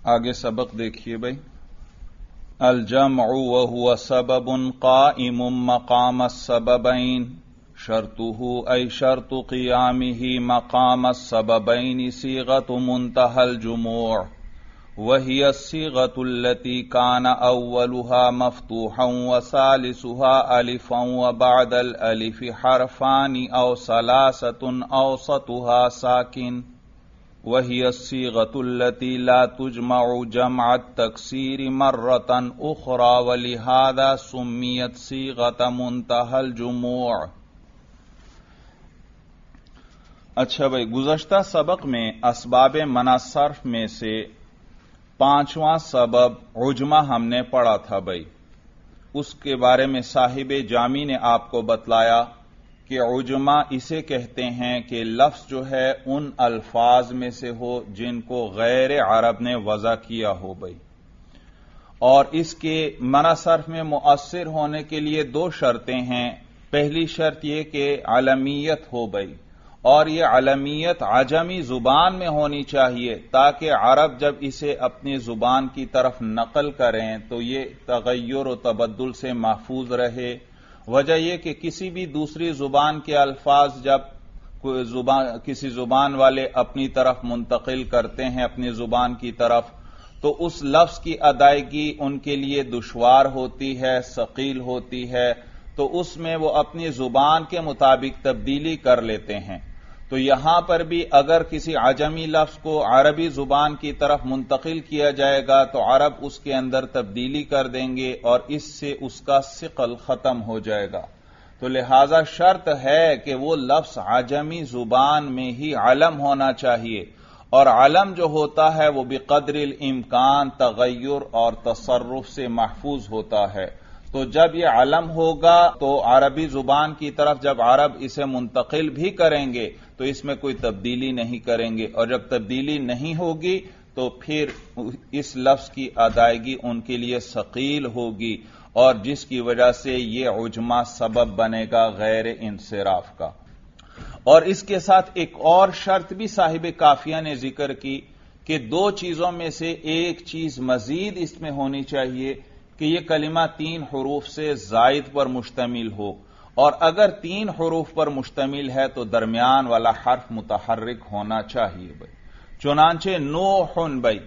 آگے سبق دیکھیے بھائی. الجمع وهو سبب قائم مقام السببين شرطه أي شرط قيامه مقام السببين صيغة منتهى الجموع وهي الصيغة التي كان أولها مفتوحا وثالثها ألفا وبعد الألف حرفان أو ثلاثة أوسطها ساكن وهي الصيغة التي لا تجمع جمع التكسير مرة أخرى ولهذا سميت صيغة منتهى الجموع. اچھا بھائی، گزشتہ سبق میں اسباب منع صرف میں سے پانچواں سبب عجمہ ہم نے پڑھا تھا بھائی. اس کے بارے میں صاحب جامی نے آپ کو بتلایا کہ عجمہ اسے کہتے ہیں کہ لفظ جو ہے ان الفاظ میں سے ہو جن کو غیر عرب نے وضع کیا ہو بھائی، اور اس کے منع صرف میں مؤثر ہونے کے لیے دو شرطیں ہیں. پہلی شرط یہ کہ علمیت ہو بھائی، اور یہ علمیت عجمی زبان میں ہونی چاہیے تاکہ عرب جب اسے اپنی زبان کی طرف نقل کریں تو یہ تغیر و تبدل سے محفوظ رہے. وجہ یہ کہ کسی بھی دوسری زبان کے الفاظ جب کسی زبان والے اپنی طرف منتقل کرتے ہیں اپنی زبان کی طرف، تو اس لفظ کی ادائیگی ان کے لیے دشوار ہوتی ہے، ثقیل ہوتی ہے، تو اس میں وہ اپنی زبان کے مطابق تبدیلی کر لیتے ہیں. تو یہاں پر بھی اگر کسی عجمی لفظ کو عربی زبان کی طرف منتقل کیا جائے گا تو عرب اس کے اندر تبدیلی کر دیں گے اور اس سے اس کا ثقل ختم ہو جائے گا. تو لہذا شرط ہے کہ وہ لفظ عجمی زبان میں ہی علم ہونا چاہیے، اور علم جو ہوتا ہے وہ بقدر الامکان تغیر اور تصرف سے محفوظ ہوتا ہے. تو جب یہ علم ہوگا تو عربی زبان کی طرف جب عرب اسے منتقل بھی کریں گے تو اس میں کوئی تبدیلی نہیں کریں گے، اور جب تبدیلی نہیں ہوگی تو پھر اس لفظ کی ادائیگی ان کے لیے ثقیل ہوگی، اور جس کی وجہ سے یہ عجمہ سبب بنے گا غیر انصراف کا. اور اس کے ساتھ ایک اور شرط بھی صاحب کافیہ نے ذکر کی کہ دو چیزوں میں سے ایک چیز مزید اس میں ہونی چاہیے کہ یہ کلمہ 3 حروف سے زائد پر مشتمل ہو، اور اگر 3 حروف پر مشتمل ہے تو درمیان والا حرف متحرک ہونا چاہیے بھائی. چنانچہ نوحن بھائی،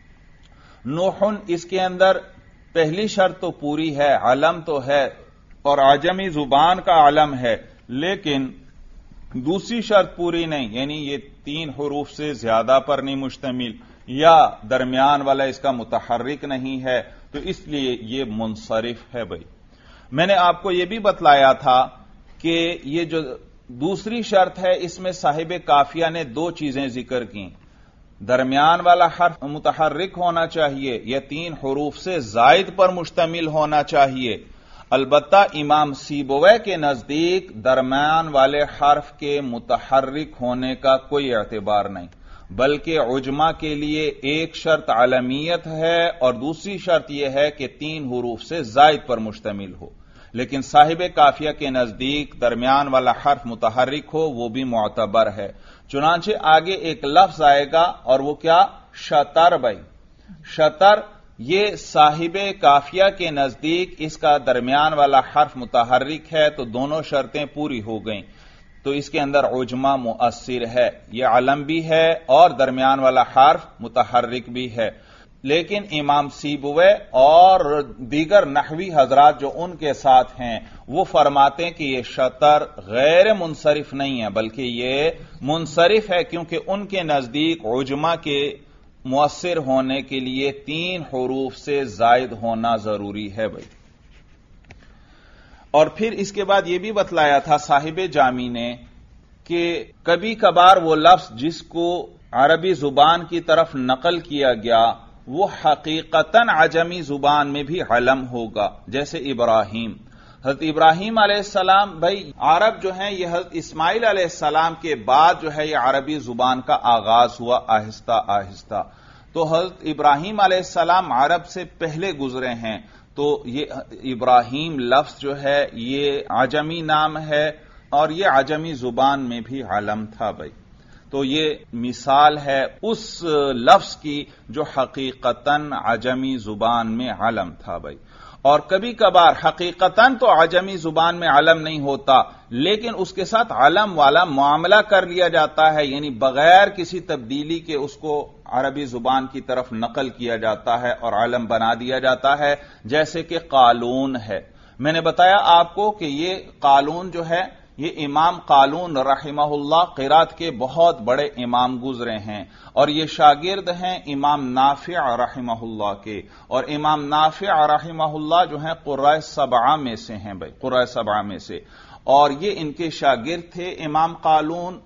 نوحن اس کے اندر پہلی شرط تو پوری ہے، علم تو ہے اور عجمی زبان کا علم ہے، لیکن دوسری شرط پوری نہیں، یعنی یہ 3 حروف سے زیادہ پر نہیں مشتمل یا درمیان والا اس کا متحرک نہیں ہے، تو اس لیے یہ منصرف ہے بھائی. میں نے آپ کو یہ بھی بتلایا تھا کہ یہ جو دوسری شرط ہے اس میں صاحب کافیہ نے 2 چیزیں ذکر کی. درمیان والا حرف متحرک ہونا چاہیے یا 3 حروف سے زائد پر مشتمل ہونا چاہیے. البتہ امام سیبویہ کے نزدیک درمیان والے حرف کے متحرک ہونے کا کوئی اعتبار نہیں، بلکہ عجمہ کے لیے ایک شرط علمیت ہے اور دوسری شرط یہ ہے کہ 3 حروف سے زائد پر مشتمل ہو. لیکن صاحب کافیہ کے نزدیک درمیان والا حرف متحرک ہو وہ بھی معتبر ہے. چنانچہ آگے ایک لفظ آئے گا اور وہ کیا؟ شطر بھائی. شطر یہ صاحب کافیہ کے نزدیک اس کا درمیان والا حرف متحرک ہے، تو دونوں شرطیں پوری ہو گئیں، تو اس کے اندر عجمہ مؤثر ہے، یہ علم بھی ہے اور درمیان والا حرف متحرک بھی ہے. لیکن امام سیبویہ اور دیگر نحوی حضرات جو ان کے ساتھ ہیں وہ فرماتے ہیں کہ یہ شطر غیر منصرف نہیں ہے بلکہ یہ منصرف ہے، کیونکہ ان کے نزدیک عجمہ کے مؤثر ہونے کے لیے 3 حروف سے زائد ہونا ضروری ہے بھائی. اور پھر اس کے بعد یہ بھی بتلایا تھا صاحب جامی نے کہ کبھی کبھار وہ لفظ جس کو عربی زبان کی طرف نقل کیا گیا وہ حقیقتاً عجمی زبان میں بھی علم ہوگا، جیسے ابراہیم. حضرت ابراہیم علیہ السلام بھائی عرب جو ہیں یہ حضرت اسماعیل علیہ السلام کے بعد جو ہے یہ عربی زبان کا آغاز ہوا آہستہ آہستہ. تو حضرت ابراہیم علیہ السلام عرب سے پہلے گزرے ہیں، تو یہ ابراہیم لفظ جو ہے یہ عجمی نام ہے اور یہ عجمی زبان میں بھی علم تھا بھائی. تو یہ مثال ہے اس لفظ کی جو حقیقتاً عجمی زبان میں علم تھا بھائی. اور کبھی کبھار حقیقتاً تو عجمی زبان میں علم نہیں ہوتا، لیکن اس کے ساتھ علم والا معاملہ کر لیا جاتا ہے، یعنی بغیر کسی تبدیلی کے اس کو عربی زبان کی طرف نقل کیا جاتا ہے اور علم بنا دیا جاتا ہے، جیسے کہ قالون ہے. میں نے بتایا آپ کو کہ یہ قالون جو ہے یہ امام قالون رحمہ اللہ قرات کے بہت بڑے امام گزرے ہیں، اور یہ شاگرد ہیں امام نافع رحمہ اللہ کے، اور امام نافع رحمہ اللہ جو ہیں قراء سبعہ میں سے ہیں بھائی، قراء سبعہ میں سے، اور یہ ان کے شاگرد تھے امام قالون،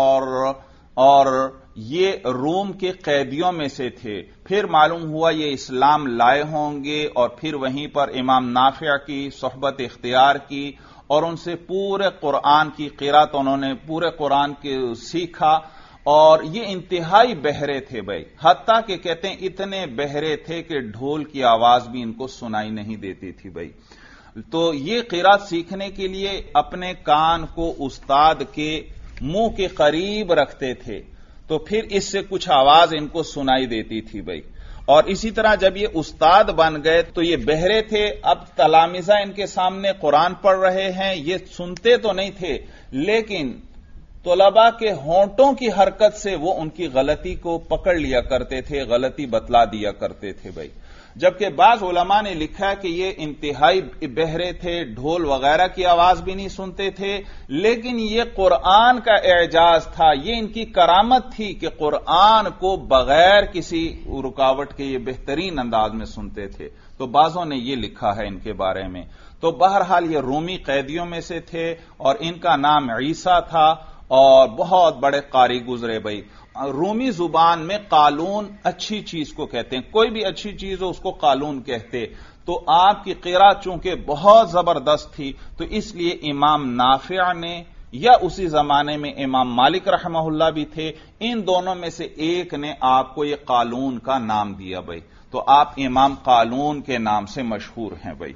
اور یہ روم کے قیدیوں میں سے تھے. پھر معلوم ہوا یہ اسلام لائے ہوں گے، اور پھر وہیں پر امام نافع کی صحبت اختیار کی، اور ان سے پورے قرآن کی قرات انہوں نے پورے قرآن کے سیکھا. اور یہ انتہائی بہرے تھے بھائی، حتیٰ کہ کہتے ہیں اتنے بہرے تھے کہ ڈھول کی آواز بھی ان کو سنائی نہیں دیتی تھی بھائی. تو یہ قرات سیکھنے کے لیے اپنے کان کو استاد کے منہ کے قریب رکھتے تھے، تو پھر اس سے کچھ آواز ان کو سنائی دیتی تھی بھائی. اور اسی طرح جب یہ استاد بن گئے تو یہ بہرے تھے، اب تلامذہ ان کے سامنے قرآن پڑھ رہے ہیں، یہ سنتے تو نہیں تھے، لیکن طلباء کے ہونٹوں کی حرکت سے وہ ان کی غلطی کو پکڑ لیا کرتے تھے، غلطی بتلا دیا کرتے تھے بھائی. جبکہ بعض علماء نے لکھا کہ یہ انتہائی بہرے تھے، ڈھول وغیرہ کی آواز بھی نہیں سنتے تھے، لیکن یہ قرآن کا اعجاز تھا، یہ ان کی کرامت تھی کہ قرآن کو بغیر کسی رکاوٹ کے یہ بہترین انداز میں سنتے تھے. تو بعضوں نے یہ لکھا ہے ان کے بارے میں. تو بہرحال یہ رومی قیدیوں میں سے تھے، اور ان کا نام عیسیٰ تھا، اور بہت بڑے قاری گزرے بھائی. رومی زبان میں قالون اچھی چیز کو کہتے ہیں، کوئی بھی اچھی چیز ہو اس کو قالون کہتے. تو آپ کی قرات چونکہ بہت زبردست تھی، تو اس لیے امام نافع نے، یا اسی زمانے میں امام مالک رحمہ اللہ بھی تھے، ان دونوں میں سے ایک نے آپ کو یہ قالون کا نام دیا بھائی. تو آپ امام قالون کے نام سے مشہور ہیں بھائی.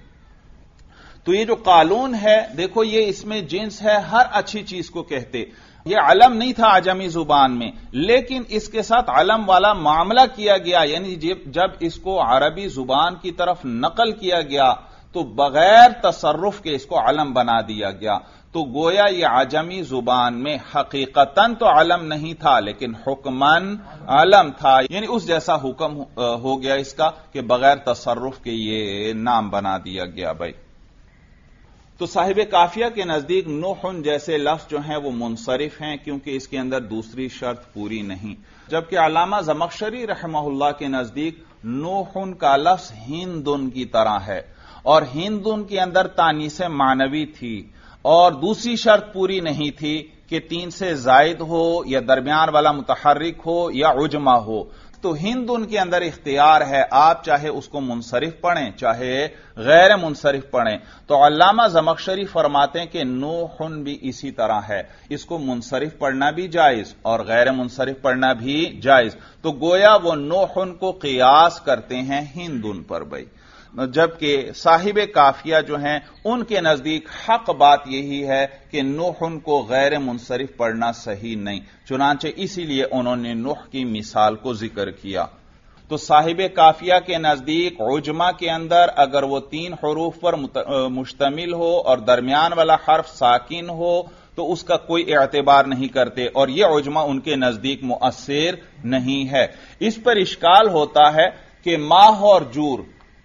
تو یہ جو قالون ہے دیکھو، یہ اس میں جنس ہے، ہر اچھی چیز کو کہتے. یہ علم نہیں تھا عجمی زبان میں، لیکن اس کے ساتھ علم والا معاملہ کیا گیا، یعنی جب اس کو عربی زبان کی طرف نقل کیا گیا تو بغیر تصرف کے اس کو علم بنا دیا گیا. تو گویا یہ عجمی زبان میں حقیقتاً تو علم نہیں تھا، لیکن حکماً علم تھا، یعنی اس جیسا حکم ہو گیا اس کا کہ بغیر تصرف کے یہ نام بنا دیا گیا بھائی. تو صاحب کافیہ کے نزدیک نوحن جیسے لفظ جو ہیں وہ منصرف ہیں، کیونکہ اس کے اندر دوسری شرط پوری نہیں. جبکہ علامہ زمخشری رحمہ اللہ کے نزدیک نوحن کا لفظ ہندن کی طرح ہے، اور ہندن کے اندر تانیث معنوی تھی، اور دوسری شرط پوری نہیں تھی کہ 3 سے زائد ہو، یا درمیان والا متحرک ہو، یا عجمہ ہو. تو ہند ان کے اندر اختیار ہے، آپ چاہے اس کو منصرف پڑھیں چاہے غیر منصرف پڑھیں. تو علامہ زمخشری فرماتے ہیں کہ نوحن بھی اسی طرح ہے، اس کو منصرف پڑھنا بھی جائز اور غیر منصرف پڑھنا بھی جائز. تو گویا وہ نوحن کو قیاس کرتے ہیں ہندن پر بھائی. جبکہ صاحب کافیہ جو ہیں ان کے نزدیک حق بات یہی ہے کہ نوحن کو غیر منصرف پڑھنا صحیح نہیں، چنانچہ اسی لیے انہوں نے نوح کی مثال کو ذکر کیا. تو صاحب کافیہ کے نزدیک عجمہ کے اندر اگر وہ 3 حروف پر مشتمل ہو اور درمیان والا حرف ساکن ہو تو اس کا کوئی اعتبار نہیں کرتے، اور یہ عجمہ ان کے نزدیک مؤثر نہیں ہے. اس پر اشکال ہوتا ہے کہ ماہ اور جور،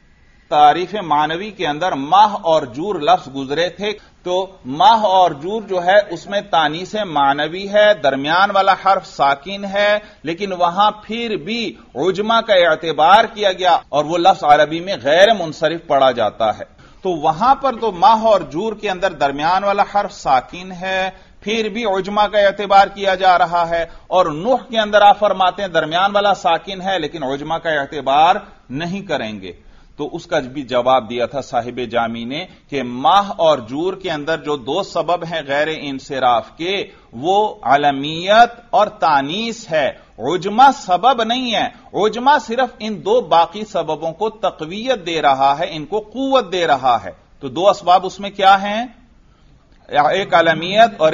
تعریف معنوی کے اندر ماہ اور جور لفظ گزرے تھے، تو ماہ اور جور جو ہے اس میں تانیث معنوی ہے، درمیان والا حرف ساکن ہے، لیکن وہاں پھر بھی عجمہ کا اعتبار کیا گیا اور وہ لفظ عربی میں غیر منصرف پڑھا جاتا ہے. تو وہاں پر تو ماہ اور جور کے اندر درمیان والا حرف ساکن ہے، پھر بھی عجمہ کا اعتبار کیا جا رہا ہے، اور نوح کے اندر آپ فرماتے ہیں درمیان والا ساکن ہے لیکن عجمہ کا اعتبار نہیں کریں گے. تو اس کا بھی جواب دیا تھا صاحب جامی نے کہ ماہ اور جور کے اندر جو 2 سبب ہیں غیر انصراف کے، وہ علمیت اور تانیث ہے، عجمہ سبب نہیں ہے. عجمہ صرف ان 2 باقی سببوں کو تقویت دے رہا ہے، ان کو قوت دے رہا ہے. تو 2 اسباب اس میں کیا ہیں؟ ایک علمیت اور ایک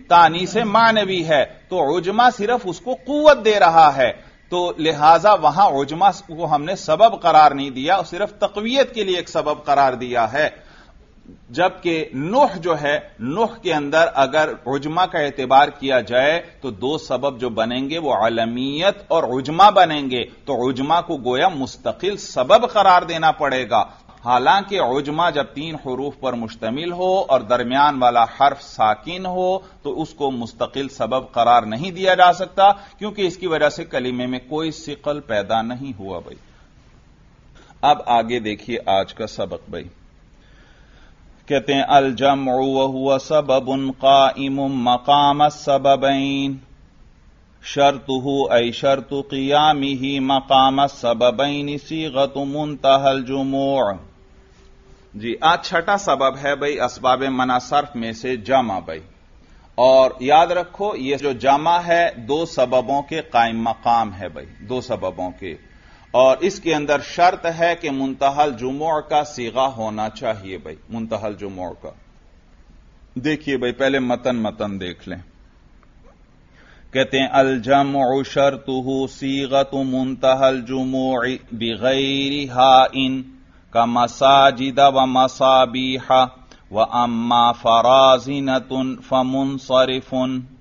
تانیث معنوی ہے تو عجمہ صرف اس کو قوت دے رہا ہے، تو لہذا وہاں عجمہ کو ہم نے سبب قرار نہیں دیا، صرف تقویت کے لیے ایک سبب قرار دیا ہے۔ جبکہ نوح جو ہے، نوح کے اندر اگر عجمہ کا اعتبار کیا جائے تو دو سبب جو بنیں گے وہ علمیت اور عجمہ بنیں گے، تو عجمہ کو گویا مستقل سبب قرار دینا پڑے گا۔ حالانکہ عجمہ جب 3 حروف پر مشتمل ہو اور درمیان والا حرف ساکن ہو تو اس کو مستقل سبب قرار نہیں دیا جا سکتا، کیونکہ اس کی وجہ سے کلمے میں کوئی ثقل پیدا نہیں ہوا بھائی۔ اب آگے دیکھیے آج کا سبق بھائی، کہتے ہیں الجمع وهو سبب قائم مقام السببین، شرطه ای شرط قیامه مقام السببین صیغۃ منتہى الجموع۔ جی آج چھٹا سبب ہے بھائی اسباب منع صرف میں سے جمع بھائی، اور یاد رکھو یہ جو جمع ہے 2 سببوں کے قائم مقام ہے بھائی، 2 سببوں کے، اور اس کے اندر شرط ہے کہ منتہی الجموع کا صیغہ ہونا چاہیے بھائی، منتہی الجموع کا۔ دیکھیے بھائی پہلے متن دیکھ لیں، کہتے ہیں الجمع شرطه صیغۃ منتہی الجموع بغیر ہاء کمساجد ومصابیح واما فرازنۃ فمنصرف۔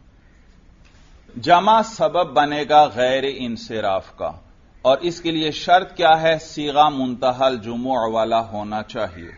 جمع سبب بنے گا غیر انصراف کا، اور اس کے لیے شرط کیا ہے؟ صیغہ منتہی الجموع والا ہونا چاہیے۔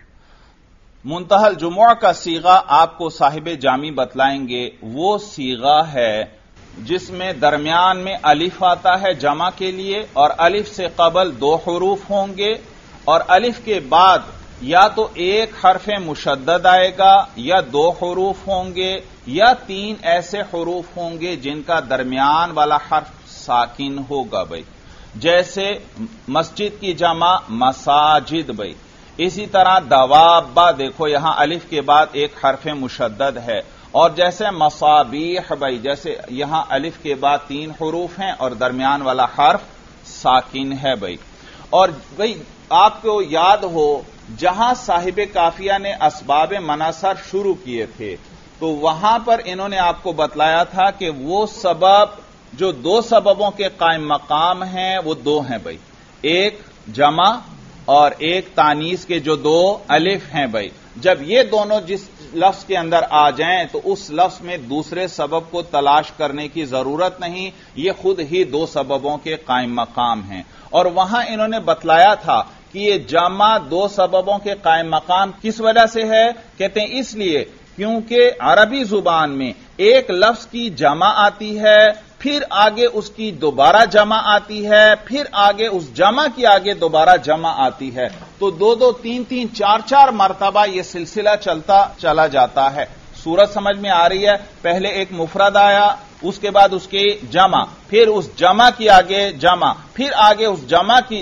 منتہی الجموع کا صیغہ آپ کو صاحب جامی بتلائیں گے، وہ صیغہ ہے جس میں درمیان میں الف آتا ہے جمع کے لیے، اور الف سے قبل 2 حروف ہوں گے، اور الف کے بعد یا تو ایک حرف مشدد آئے گا، یا 2 حروف ہوں گے، یا 3 ایسے حروف ہوں گے جن کا درمیان والا حرف ساکن ہوگا بھائی، جیسے مسجد کی جمع مساجد بھائی۔ اسی طرح دوابہ، دیکھو یہاں الف کے بعد ایک حرف مشدد ہے، اور جیسے مصابیح بھائی، جیسے یہاں الف کے بعد 3 حروف ہیں اور درمیان والا حرف ساکن ہے بھائی۔ اور بھائی آپ کو یاد ہو جہاں صاحب کافیہ نے اسباب منع صرف شروع کیے تھے تو وہاں پر انہوں نے آپ کو بتلایا تھا کہ وہ سبب جو 2 سببوں کے قائم مقام ہیں وہ 2 ہیں بھائی، ایک جمع اور ایک تانیث کے جو 2 الف ہیں بھائی۔ جب یہ دونوں جس لفظ کے اندر آ جائیں تو اس لفظ میں دوسرے سبب کو تلاش کرنے کی ضرورت نہیں، یہ خود ہی 2 سببوں کے قائم مقام ہیں۔ اور وہاں انہوں نے بتلایا تھا کہ یہ جمع 2 سببوں کے قائم مقام کس وجہ سے ہے؟ کہتے ہیں اس لیے کیونکہ عربی زبان میں ایک لفظ کی جمع آتی ہے، پھر آگے اس کی دوبارہ جمع آتی ہے، پھر آگے اس جمع کی آگے دوبارہ جمع آتی ہے، تو 2 3 4 مرتبہ یہ سلسلہ چلتا چلا جاتا ہے۔ صورت سمجھ میں آ رہی ہے؟ پہلے ایک مفرد آیا، اس کے بعد اس کی جمع، پھر اس جمع کی آگے جمع، پھر آگے اس جمع کی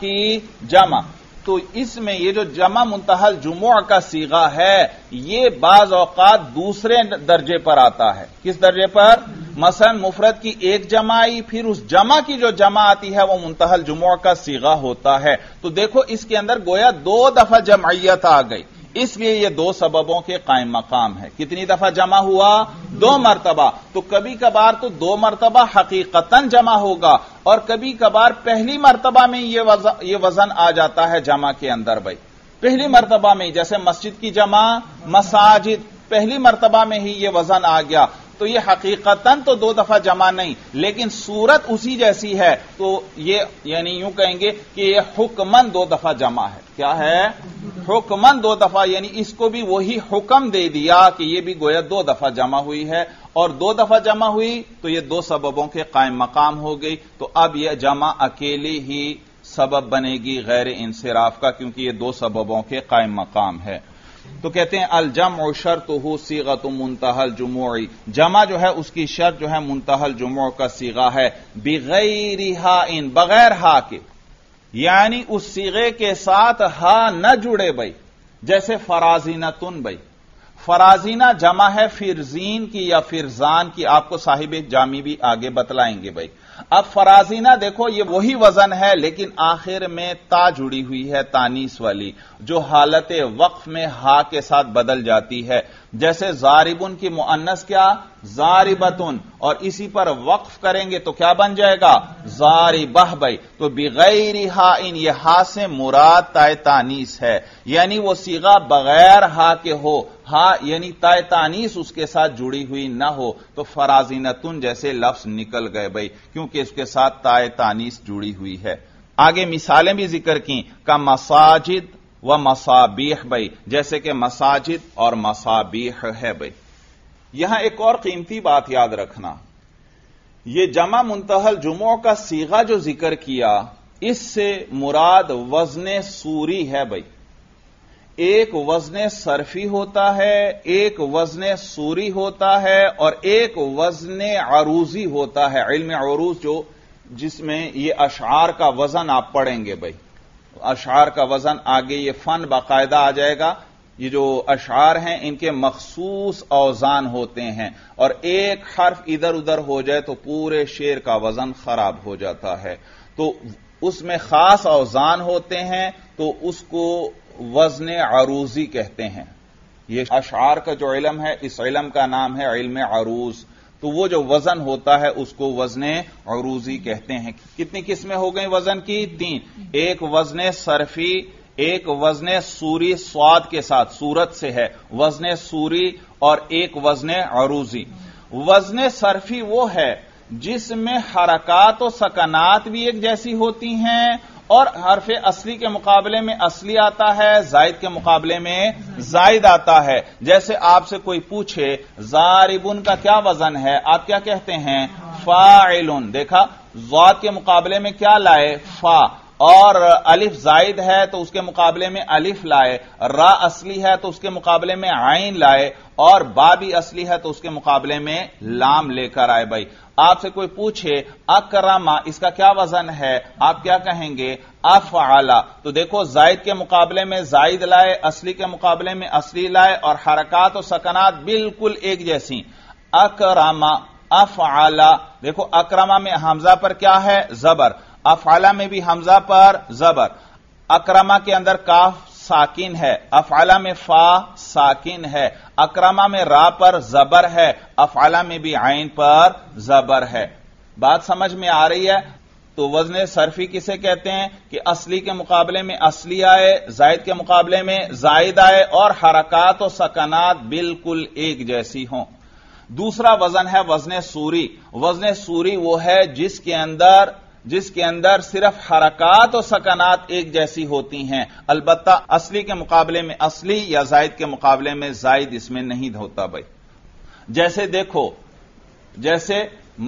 جمع۔ تو اس میں یہ جو جمع منتہی الجموع کا صیغہ ہے یہ بعض اوقات دوسرے درجے پر آتا ہے۔ کس درجے پر؟ مثلا مفرد کی ایک جمع آئی، پھر اس جمع کی جو جمع آتی ہے وہ منتہی الجموع کا صیغہ ہوتا ہے۔ تو دیکھو اس کے اندر گویا 2 دفعہ جمعیت آ گئی، اس لیے یہ 2 سببوں کے قائم مقام ہے۔ کتنی دفعہ جمع ہوا؟ 2 مرتبہ۔ تو کبھی کبھار تو 2 مرتبہ حقیقتاً جمع ہوگا، اور کبھی کبھار پہلی مرتبہ میں یہ وزن آ جاتا ہے جمع کے اندر بھائی، پہلی مرتبہ میں، جیسے مسجد کی جمع مساجد، پہلی مرتبہ میں ہی یہ وزن آ گیا، تو یہ حقیقتاً تو 2 دفعہ جمع نہیں، لیکن صورت اسی جیسی ہے، تو یہ یعنی یوں کہیں گے کہ یہ حکماً 2 دفعہ جمع ہے۔ کیا ہے؟ حکماً 2 دفعہ، یعنی اس کو بھی وہی حکم دے دیا کہ یہ بھی گویا 2 دفعہ جمع ہوئی ہے، اور 2 دفعہ جمع ہوئی تو یہ 2 سببوں کے قائم مقام ہو گئی، تو اب یہ جمع اکیلی ہی سبب بنے گی غیر انصراف کا، کیونکہ یہ 2 سببوں کے قائم مقام ہے۔ تو کہتے ہیں الجمع شرطہ صیغۃ منتہی الجموع، جمع جو ہے اس کی شرط جو ہے منتہی الجموع کا صیغہ ہے، بغیر ہاء، بغیر ہا کے، یعنی اس صیغے کے ساتھ ہا نہ جڑے بھائی، جیسے فرازینتن بھائی، فرازینہ جمع ہے فرزین کی یا فرزان کی، آپ کو صاحب جامی بھی آگے بتلائیں گے بھائی۔ اب فرازینہ دیکھو یہ وہی وزن ہے لیکن آخر میں تا جڑی ہوئی ہے تانیس والی جو حالت وقف میں ہا کے ساتھ بدل جاتی ہے. جیسے زاربن کی مؤنث کیا زاربتن اور اسی پر وقف کریں گے تو کیا بن جائے گا زاربہ بھائی. تو بغیر ہا ان یہ ہا سے مراد تائے تانیس ہے یعنی وہ صیغہ بغیر ہا کے ہو ہا یعنی تائے تانیس اس کے ساتھ جڑی ہوئی نہ ہو تو فرازینتن جیسے لفظ نکل گئے بھائی کیونکہ اس کے ساتھ تائے تانیس جڑی ہوئی ہے. آگے مثالیں بھی ذکر کی کا مساجد و مصابیح بھائی جیسے کہ مساجد اور مصابیح ہے بھائی. یہاں ایک اور قیمتی بات یاد رکھنا یہ جمع منتہی الجموع کا صیغہ جو ذکر کیا اس سے مراد وزن صوری ہے بھائی. ایک وزن صرفی ہوتا ہے ایک وزن صوری ہوتا ہے اور ایک وزن عروضی ہوتا ہے. علم عروض جو جس میں یہ اشعار کا وزن آپ پڑھیں گے بھائی اشعار کا وزن آگے یہ فن باقاعدہ آ جائے گا. یہ جو اشعار ہیں ان کے مخصوص اوزان ہوتے ہیں اور ایک حرف ادھر ادھر ہو جائے تو پورے شعر کا وزن خراب ہو جاتا ہے. تو اس میں خاص اوزان ہوتے ہیں تو اس کو وزن عروضی کہتے ہیں. یہ اشعار کا جو علم ہے اس علم کا نام ہے علم عروض. تو وہ جو وزن ہوتا ہے اس کو وزن عروضی کہتے ہیں. کتنی قسمیں ہو گئیں وزن کی 3. ایک وزن صرفی ایک وزن صوری صاد کے ساتھ صورت سے ہے وزن صوری اور ایک وزن عروضی. وزن صرفی وہ ہے جس میں حرکات و سکنات بھی ایک جیسی ہوتی ہیں اور حرف اصلی کے مقابلے میں اصلی آتا ہے زائد کے مقابلے میں زائد آتا ہے. جیسے آپ سے کوئی پوچھے زاربن کا کیا وزن ہے آپ کیا کہتے ہیں فاعلن. دیکھا ضاد کے مقابلے میں کیا لائے فا اور الف زائد ہے تو اس کے مقابلے میں الف لائے را اصلی ہے تو اس کے مقابلے میں عین لائے اور با بھی اصلی ہے تو اس کے مقابلے میں لام لے کر آئے. بھائی آپ سے کوئی پوچھے اکرما اس کا کیا وزن ہے آپ کیا کہیں گے افعلا. تو دیکھو زائد کے مقابلے میں زائد لائے اصلی کے مقابلے میں اصلی لائے اور حرکات و سکنات بالکل ایک جیسی. اکرما افعلا دیکھو اکرما میں حمزہ پر کیا ہے زبر افعلا میں بھی حمزہ پر زبر. اکرما کے اندر کاف ساکن ہے افعلا میں فا ساکن ہے. اکرما میں را پر زبر ہے افعلا میں بھی عین پر زبر ہے. بات سمجھ میں آ رہی ہے. تو وزن صرفی کسے کہتے ہیں کہ اصلی کے مقابلے میں اصلی آئے زائد کے مقابلے میں زائد آئے اور حرکات و سکنات بالکل ایک جیسی ہوں. دوسرا وزن ہے وزن صوری. وزن صوری وہ ہے جس کے اندر صرف حرکات و سکنات ایک جیسی ہوتی ہیں البتہ اصلی کے مقابلے میں اصلی یا زائد کے مقابلے میں زائد اس میں نہیں ہوتا. بھائی جیسے دیکھو جیسے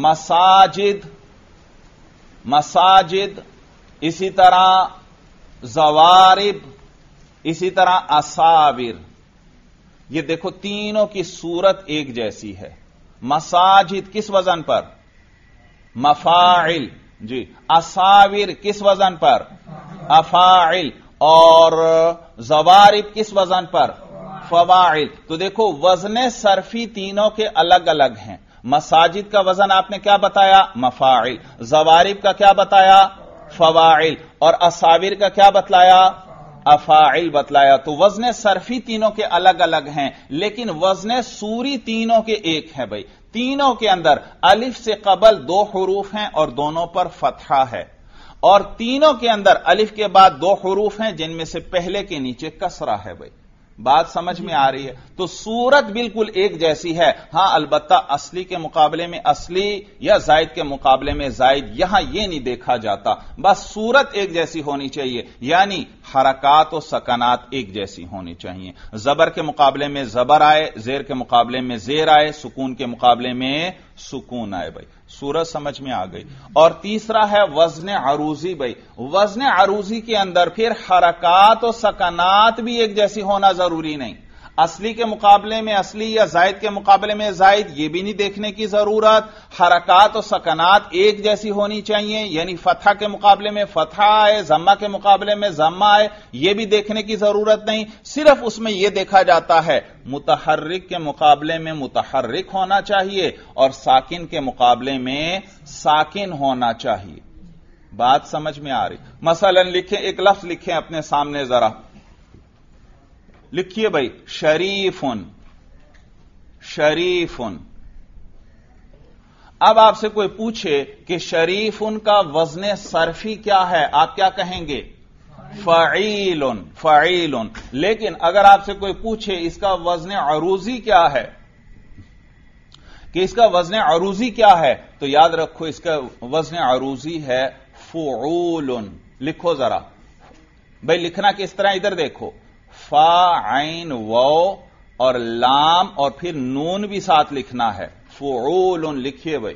مساجد اسی طرح زوارب اسی طرح اصابر یہ دیکھو تینوں کی صورت ایک جیسی ہے. مساجد کس وزن پر مفاعل جی اصابر کس وزن پر افاعل اور زوارب کس وزن پر فواعل. تو دیکھو وزن صرفی تینوں کے الگ الگ ہیں. مساجد کا وزن آپ نے کیا بتایا مفاعل زوارب کا کیا بتایا فواعل اور اصابر کا کیا بتلایا افاعل بتلایا. تو وزن صرفی تینوں کے الگ الگ ہیں لیکن وزن صوری تینوں کے ایک ہیں. بھائی تینوں کے اندر الف سے قبل 2 حروف ہیں اور دونوں پر فتحہ ہے اور تینوں کے اندر الف کے بعد 2 حروف ہیں جن میں سے پہلے کے نیچے کسرہ ہے. بھائی بات سمجھ میں آ رہی ہے. تو صورت بالکل ایک جیسی ہے. ہاں البتہ اصلی کے مقابلے میں اصلی یا زائد کے مقابلے میں زائد یہاں یہ نہیں دیکھا جاتا. بس صورت ایک جیسی ہونی چاہیے یعنی حرکات و سکنات ایک جیسی ہونی چاہیے. زبر کے مقابلے میں زبر آئے زیر کے مقابلے میں زیر آئے سکون کے مقابلے میں سکون آئے. بھائی صورت سمجھ میں آ گئی. اور تیسرا ہے وزن عروضی. بھائی وزن عروضی کے اندر پھر حرکات و سکنات بھی ایک جیسی ہونا ضروری نہیں. اصلی کے مقابلے میں اصلی یا زائد کے مقابلے میں زائد، یہ بھی نہیں دیکھنے کی ضرورت. حرکات و سکنات ایک جیسی ہونی چاہیے، یعنی فتحہ کے مقابلے میں فتحہ آئے، ضمہ کے مقابلے میں ضمہ آئے، یہ بھی دیکھنے کی ضرورت نہیں. صرف اس میں یہ دیکھا جاتا ہے متحرک کے مقابلے میں متحرک ہونا چاہیے اور ساکن کے مقابلے میں ساکن ہونا چاہیے. بات سمجھ میں آ رہی؟ مثلا لکھیں، ایک لفظ لکھیں اپنے سامنے ذرا، لکھیے بھائی شریفن. شریفن. اب آپ سے کوئی پوچھے کہ شریفن کا وزن صرفی کیا ہے، آپ کیا کہیں گے؟ فعیلن. فعیلن. لیکن اگر آپ سے کوئی پوچھے اس کا وزن عروضی کیا ہے، کہ اس کا وزن عروضی کیا ہے، تو یاد رکھو اس کا وزن عروضی ہے فعول. لکھو ذرا بھائی، لکھنا کس طرح ادھر دیکھو، فا عین واو اور لام اور پھر نون بھی ساتھ لکھنا ہے. فعول. لکھیے بھائی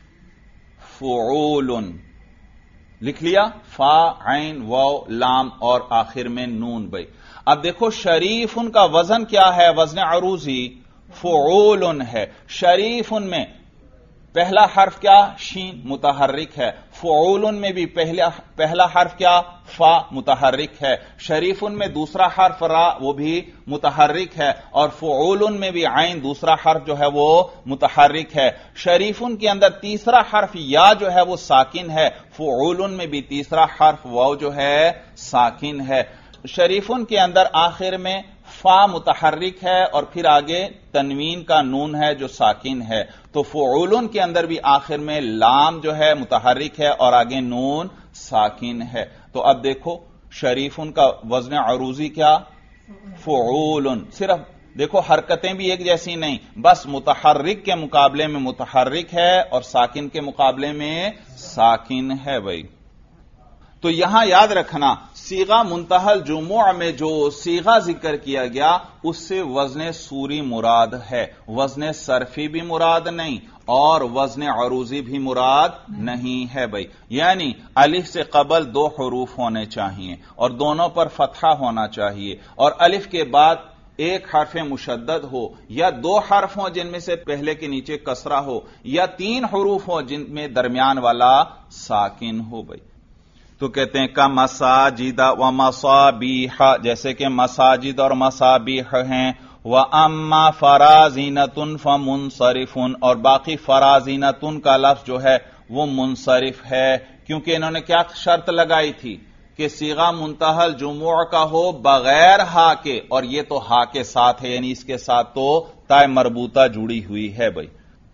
فعول. لکھ لیا، فا عین واو لام اور آخر میں نون. بھائی اب دیکھو شریفن کا وزن کیا ہے، وزن عروضی فعول ہے. شریفن میں پہلا حرف کیا؟ شین متحرک ہے. فعول میں بھی پہلا حرف کیا؟ فا متحرک ہے. شریفن میں دوسرا حرف را وہ بھی متحرک ہے، اور فعول میں بھی عین دوسرا حرف جو ہے وہ متحرک ہے. شریفن کے اندر تیسرا حرف یا جو ہے وہ ساکن ہے، فعول میں بھی تیسرا حرف واو جو ہے ساکن ہے. شریفن کے اندر آخر میں فا متحرک ہے اور پھر آگے تنوین کا نون ہے جو ساکن ہے. تو فعولن کے اندر بھی آخر میں لام جو ہے متحرک ہے اور آگے نون ساکن ہے. تو اب دیکھو شریفن کا وزن عروضی کیا؟ فعولن. صرف دیکھو حرکتیں بھی ایک جیسی نہیں، بس متحرک کے مقابلے میں متحرک ہے اور ساکن کے مقابلے میں ساکن ہے. بھائی تو یہاں یاد رکھنا صیغہ منتہی الجموع میں جو صیغہ ذکر کیا گیا اس سے وزن صوری مراد ہے، وزن صرفی بھی مراد نہیں اور وزن عروضی بھی مراد نہیں ہے. بھائی یعنی الف سے قبل دو حروف ہونے چاہیے اور دونوں پر فتحہ ہونا چاہیے، اور الف کے بعد ایک حرف مشدد ہو، یا دو حرف ہوں جن میں سے پہلے کے نیچے کسرہ ہو، یا تین حروف ہوں جن میں درمیان والا ساکن ہو. بھائی تو کہتے ہیں کا مساجد و مصابیح، جیسے کہ مساجد اور مصابیح ہیں. وَأَمَّا فَرَازِنَةٌ فَمُنصَرِفٌ، اور باقی فرازینتن کا لفظ جو ہے وہ منصرف ہے، کیونکہ انہوں نے کیا شرط لگائی تھی کہ صیغہ منتہی الجموع کا ہو بغیر ہا کے، اور یہ تو ہا کے ساتھ ہے، یعنی اس کے ساتھ تو تائے مربوطہ جڑی ہوئی ہے. بھائی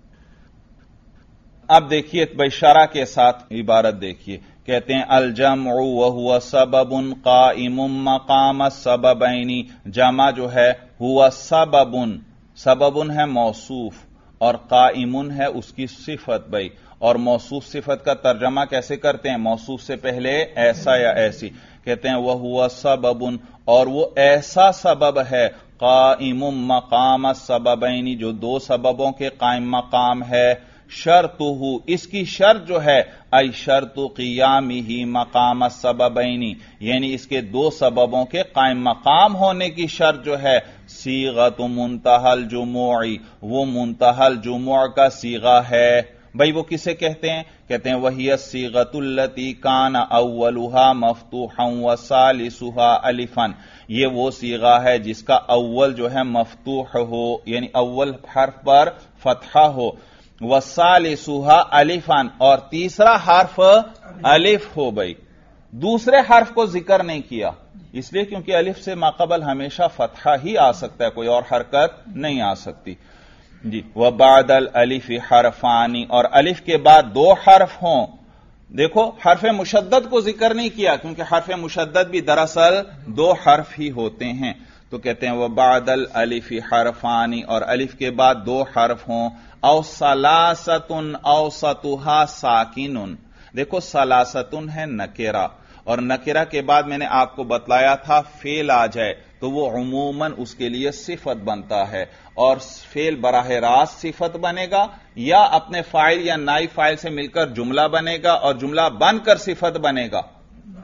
اب دیکھیے بھائی شرح کے ساتھ عبارت دیکھیے، کہتے ہیں الجمع وهو سبب قائم مقام السببین. جمع جو ہے ہوا سبب، سبب ہے موصوف اور قائم ہے اس کی صفت. بھائی اور موصوف صفت کا ترجمہ کیسے کرتے ہیں؟ موصوف سے پہلے ایسا یا ایسی. کہتے ہیں وهو سبب، اور وہ ایسا سبب ہے قائم مقام السببین جو دو سببوں کے قائم مقام ہے. شرطہ، اس کی شرط جو ہے ای شرط قیامہ مقام السببین، یعنی اس کے دو سببوں کے قائم مقام ہونے کی شرط جو ہے صیغۃ منتہی الجموع، وہ منتہی الجموع کا صیغہ ہے. بھائی وہ کسے کہتے ہیں؟ کہتے ہیں وہی الصیغۃ التی کان اولھا مفتوحا وثالثھا الفا. یہ وہ صیغہ ہے جس کا اول جو ہے مفتوح ہو، یعنی اول حرف پر فتحہ ہو، وثالثھا الفا، اور تیسرا حرف الف ہو. بھائی دوسرے حرف کو ذکر نہیں کیا، اس لیے کیونکہ الف سے ماقبل ہمیشہ فتحہ ہی آ سکتا ہے، کوئی اور حرکت نہیں آ سکتی. جی وبعد الالف حرفانی، اور الف کے بعد دو حرف ہوں. دیکھو حرف مشدد کو ذکر نہیں کیا کیونکہ حرف مشدد بھی دراصل دو حرف ہی ہوتے ہیں. تو کہتے ہیں وبعد الالف حرفانی، اور الف کے بعد دو حرف ہوں. او ثلاثۃ اوسطھا ساکن. دیکھو ثلاثۃ ہے نکرہ، اور نکرہ کے بعد میں نے آپ کو بتلایا تھا فعل آ جائے تو وہ عموماً اس کے لیے صفت بنتا ہے، اور فعل براہ راست صفت بنے گا یا اپنے فاعل یا نائب فاعل سے مل کر جملہ بنے گا، اور جملہ بن کر صفت بنے گا.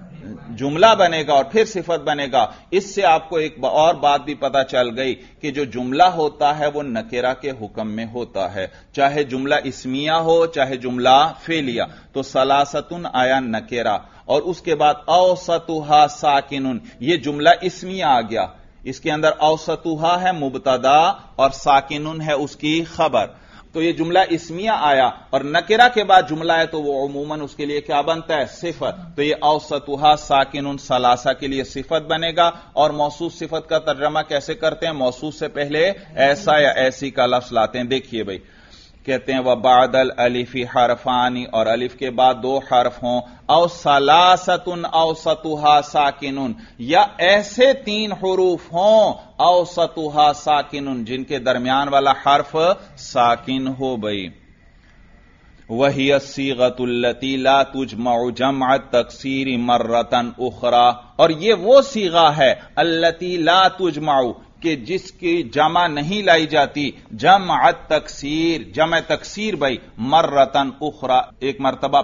जुमला बनेगा और फिर सिफत बनेगा। इससे आपको एक और बात भी पता चल गई कि जो जुमला होता है वो नकेरा के हुक्म में होता है, चाहे जुमला इस्मिया हो चाहे जुमला फेलिया। तो सलासतुन आया नकेरा और उसके बाद औसतुहा साकिनुन, ये जुमला इस्मिया आ गया। इसके अंदर औसतुहा है मुबतदा और साकिनुन है उसकी खबर। तो ये जुमला इस्मिया आया और नकेरा के बाद जुमला है तो वो उमूमन उसके लिए क्या बनता है? सिफत। तो ये औसतुहा साकिनुन सलासा के लिए सिफत बनेगा। और मौसूफ सिफत का तर्जमा कैसे करते हैं? मौसूफ से पहले ऐसा या ऐसी का लफ्ज लाते हैं। देखिए भाई, कहते हैं वह बादल अलिफी हरफानी, और अलिफ के बाद दो हर्फ हों, औ सलासतुन औसतुहा साकिनुन, या ऐसे तीन हुरूफ हों औसतुहा साकिनुन जिनके दरमियान वाला हर्फ साकिन हो। भाई वही सीगतुल्लती ला तुजमउ जमअ तकसीर मर्रतन उखरा, और ये वो सीगा है अल्लती ला तुजमउ कि जिसकी जमा नहीं लाई जाती, जमअ तकसीर, जमअ तकसीर भाई, मर्रतन उखरा एक मर्तबा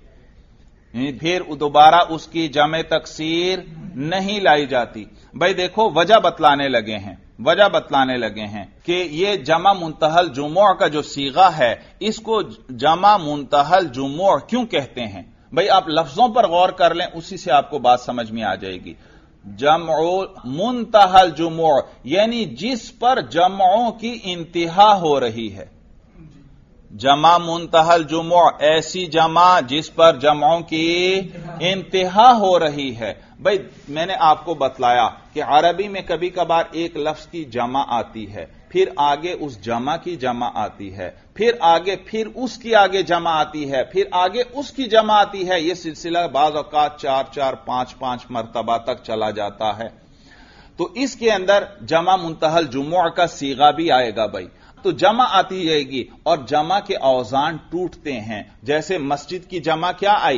फिर दोबारा उसकी जमअ तकसीर नहीं लाई जाती। भाई देखो वजह बतलाने लगे हैं कि ये जमा मुंतहल जुमुअ का जो सीगा है इसको जमा मुंतहल जुमुअ क्यों कहते हैं। भाई आप लफ्जों पर गौर कर लें, उसी से आपको बात समझ में आ जाएगी। जमअ मुंतहल जुमुअ यानी जिस पर जमओं की इंतहा हो रही है। जमा मुंतहल जुमुअ ऐसी जमा जिस पर जमओं की इंतहा हो रही है। भाई मैंने आपको बतलाया कि अरबी में कभी कभार एक लफ्ज की जमा आती है, फिर आगे उस जमा की जमा आती है, फिर आगे फिर उसकी आगे जमा आती है, फिर आगे उसकी जमा आती है। यह सिलसिला बाज़ औक़ात 4-4, 5-5 मरतबा तक चला जाता है। तो इसके अंदर जमा मुंतहल जुमुअ का सीगा भी आएगा। भाई तो जमा आती जाएगी और जमा के औज़ान टूटते हैं। जैसे मस्जिद की जमा क्या आई?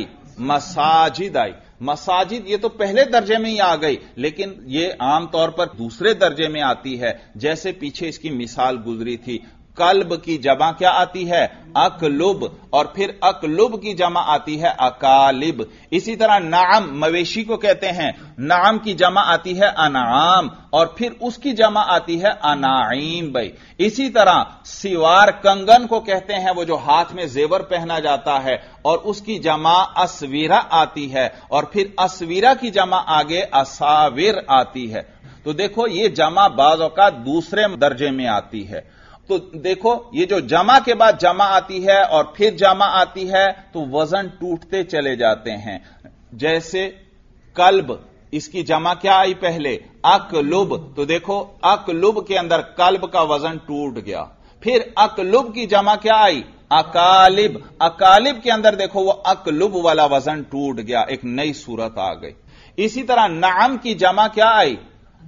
मसाजिद आई। मसाजिद ये तो पहले दर्जे में ही आ गई, लेकिन ये आमतौर पर दूसरे दर्जे में आती है। जैसे पीछे इसकी मिसाल गुजरी थी, कल्ब की जमा क्या आती है? अकलुब, और फिर अकलुब की जमा आती है अकालिब। इसी तरह नाम मवेशी को कहते हैं, नाम की जमा आती है अनाम, और फिर उसकी जमा आती है अनाईम। भाई इसी तरह सिवार कंगन को कहते हैं, वो जो हाथ में जेवर पहना जाता है, और उसकी जमा असवीरा आती है, और फिर असवीरा की जमा आगे असाविर आती है। तो देखो ये जमा बाज़ औक़ात दूसरे दर्जे में आती है। तो देखो ये जो जमा के बाद जमा आती है और फिर जमा आती है तो वजन टूटते चले जाते हैं। जैसे कल्ब, इसकी जमा क्या आई पहले? अकलुब। तो देखो अकलुब के अंदर कल्ब का वजन टूट गया। फिर अकलुब की जमा क्या आई? अकालिब। अकालिब के अंदर देखो वो अकलुब वाला वजन टूट गया, एक नई सूरत आ गई। इसी तरह नाम की जमा क्या आई?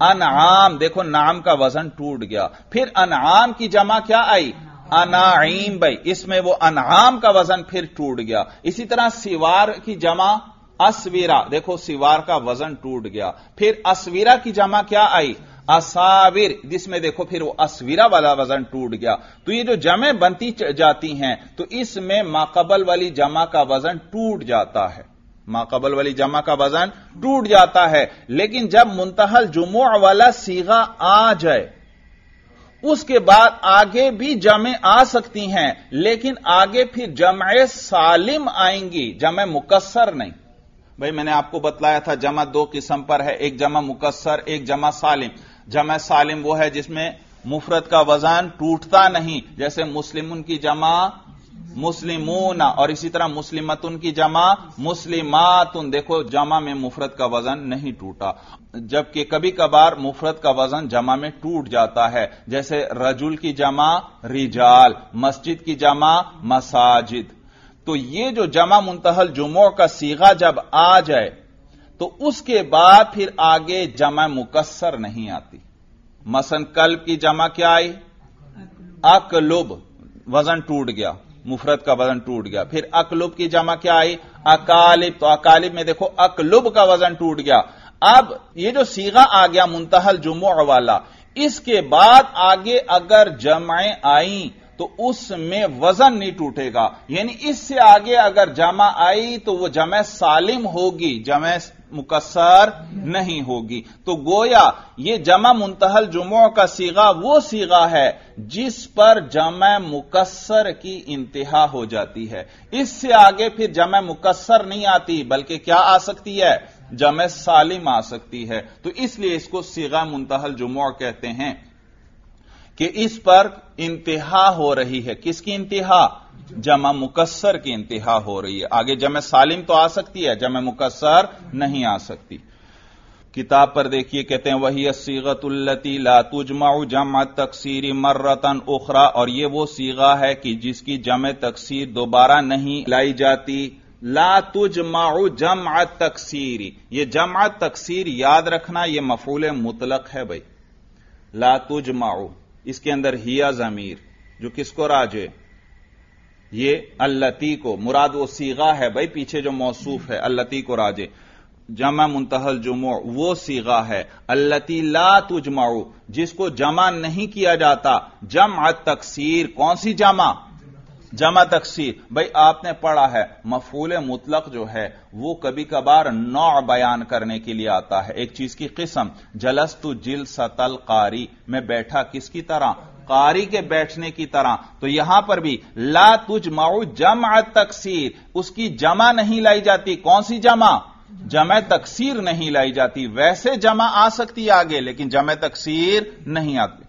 अनआम। देखो नाम का वजन टूट गया। फिर अनआम की जमा क्या आई? अनाईम। भाई इसमें वो अनआम का वजन फिर टूट गया। इसी तरह सिवार की जमा असवीरा, देखो सिवार का वजन टूट गया। फिर असवीरा की जमा क्या आई? असाविर, जिसमें देखो फिर वो असवीरा वाला वजन टूट गया। तो ये जो जमे बनती जाती हैं तो इसमें माकबल वाली जमा का वजन टूट जाता है, माकबल वाली जमा का वजन टूट जाता है। लेकिन जब मुंतहल जुमुअ वाला सीगा आ जाए उसके बाद आगे भी जमे आ सकती हैं, लेकिन आगे फिर जमे सालिम आएंगी, जमे मुकस्सर नहीं। भाई मैंने आपको बतलाया था जमा दो किस्म पर है, एक जमा मुकस्सर, एक जमा सालिम। जमा सालिम वो है जिसमें मुफरद का वजन टूटता नहीं, जैसे मुस्लिमुन की जमा मुस्लिमूना, और इसी तरह मुस्लिमतुन की जमा मुस्लिमातुन। देखो जमा में मुफरद का वजन नहीं टूटा, जबकि कभी कभार मुफरद का वजन जमा में टूट जाता है। जैसे रजुल की जमा रिजाल, मस्जिद की जमा मसाजिद। तो ये जो जमा मुंतहल जुमुअ का सीगा जब आ जाए तो उसके बाद फिर आगे जमा मुकस्सर नहीं आती। मसन कल्ब की जमा क्या आई? अकलुब, वजन टूट गया, मुफरद का वजन टूट गया। फिर अकलुब की जमा क्या आई? अकालिब। तो अकालिब में देखो अकलुब का वजन टूट गया। अब ये जो सीगा आ गया मुंतहल जुमुअ वाला, इसके बाद आगे अगर जमाएं आई तो उसमें वजन नहीं टूटेगा, यानी इससे आगे अगर जमा आई तो वो जमा सालिम होगी, जमा मुकस्सर नहीं होगी। तो गोया ये जमा मुंतहल जुमुअ का सीगा वो सीगा है जिस पर जमा मुकस्सर की इंतहा हो जाती है। इससे आगे फिर जमा मुकस्सर नहीं आती, बल्कि क्या आ सकती है? जमा सालिम आ सकती है। तो इसलिए इसको सीगा मुंतहल जुमुअ कहते हैं कि इस पर इंतहा हो रही है। किसकी इंतहा? जमा मुकस्सर की इंतहा हो रही है। आगे जमा सालिम तो आ सकती है, जमा मुकस्सर नहीं आ सकती। किताब पर देखिए, कहते हैं वही सीगतुल्लती ला तुजमाउ जमा तकसीरी मर्रतन उखरा, और ये वो सीगा है कि जिसकी जमा तकसीर दोबारा नहीं लाई जाती। ला तुजमाउ जमा तकसीरी, ये जमा तकसीर याद रखना, ये मफूल मुतलक है भाई। ला तुजमाउ, इसके अंदर हिया ज़मीर जो किसको राजे? ये अल्लती को, मुराद वो सीगा है भाई, पीछे जो मौसूफ है अल्लती को राजे। जमा मुंतहल जुमुअ वो सीगा है अल्लती ला तुजमाउ, जिसको जमा नहीं किया जाता। जमा तकसीर, कौन सी जमा? जमा तकसीर। भाई आपने पढ़ा है मफूल मुतलक जो है वो कभी कभार नौ बयान करने के लिए आता है, एक चीज की किस्म। जलस्तु जिलसतल कारी, मैं बैठा किसकी तरह? कारी के बैठने की तरह। तो यहां पर भी ला तुजमाउ जमा तकसीर, उसकी जमा नहीं लाई जाती। कौन सी जमा? जमा तकसीर नहीं लाई जाती। वैसे जमा आ सकती है आगे, लेकिन जमा तकसीर नहीं आती।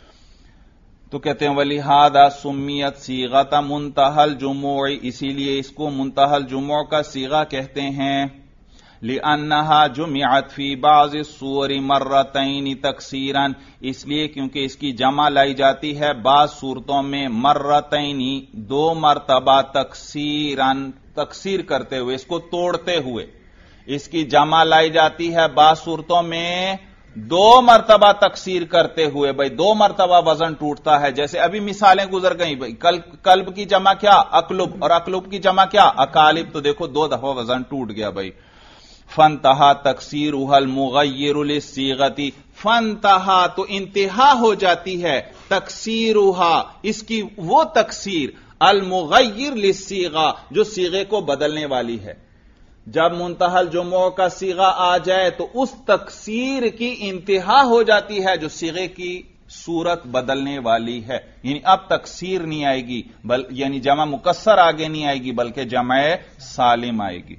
तो कहते हैं वलिहादा सुम्मियत सीगता मुंतहल जुमुअ, इसीलिए इसको मुंतहल जुमुअ का सीगा कहते हैं। लिअन्नहा जुमिअत फी बाज़ सूअरि मर्रतैन तकसीरन, इसलिए क्योंकि इसकी जमा लाई जाती है बाज़ सूरतों में मर्रतैनी, दो मर्तबा तकसीरन, तकसीर करते हुए, इसको तोड़ते हुए। इसकी जमा लाई जाती है बाज़ सूरतों में दो मर्तबा तकसीर करते हुए। भाई दो मर्तबा वजन टूटता है, जैसे अभी मिसालें गुजर गई भाई। कल्ब की जमा क्या? अकलुब, और अकलुब की जमा क्या? अकालिब। तो देखो दो दफा वजन टूट गया भाई। फनतहा तकसीरुहल मुगय्यिरु लिस्सीगति, फनतहा तो इंतहा हो जाती है, तकसीरुहा इसकी वो तकसीर, अल मुगय्यिर लिस्सीगा जो सीगे को बदलने वाली है। जब मुंतहल जुमुअ का सीगा आ जाए तो उस तकसीर की इंतहा हो जाती है जो सीगे की सूरत बदलने वाली है। यानी अब तकसीर नहीं आएगी, यानी जमा मुकस्सर आगे नहीं आएगी, बल्कि जमा सालिम आएगी।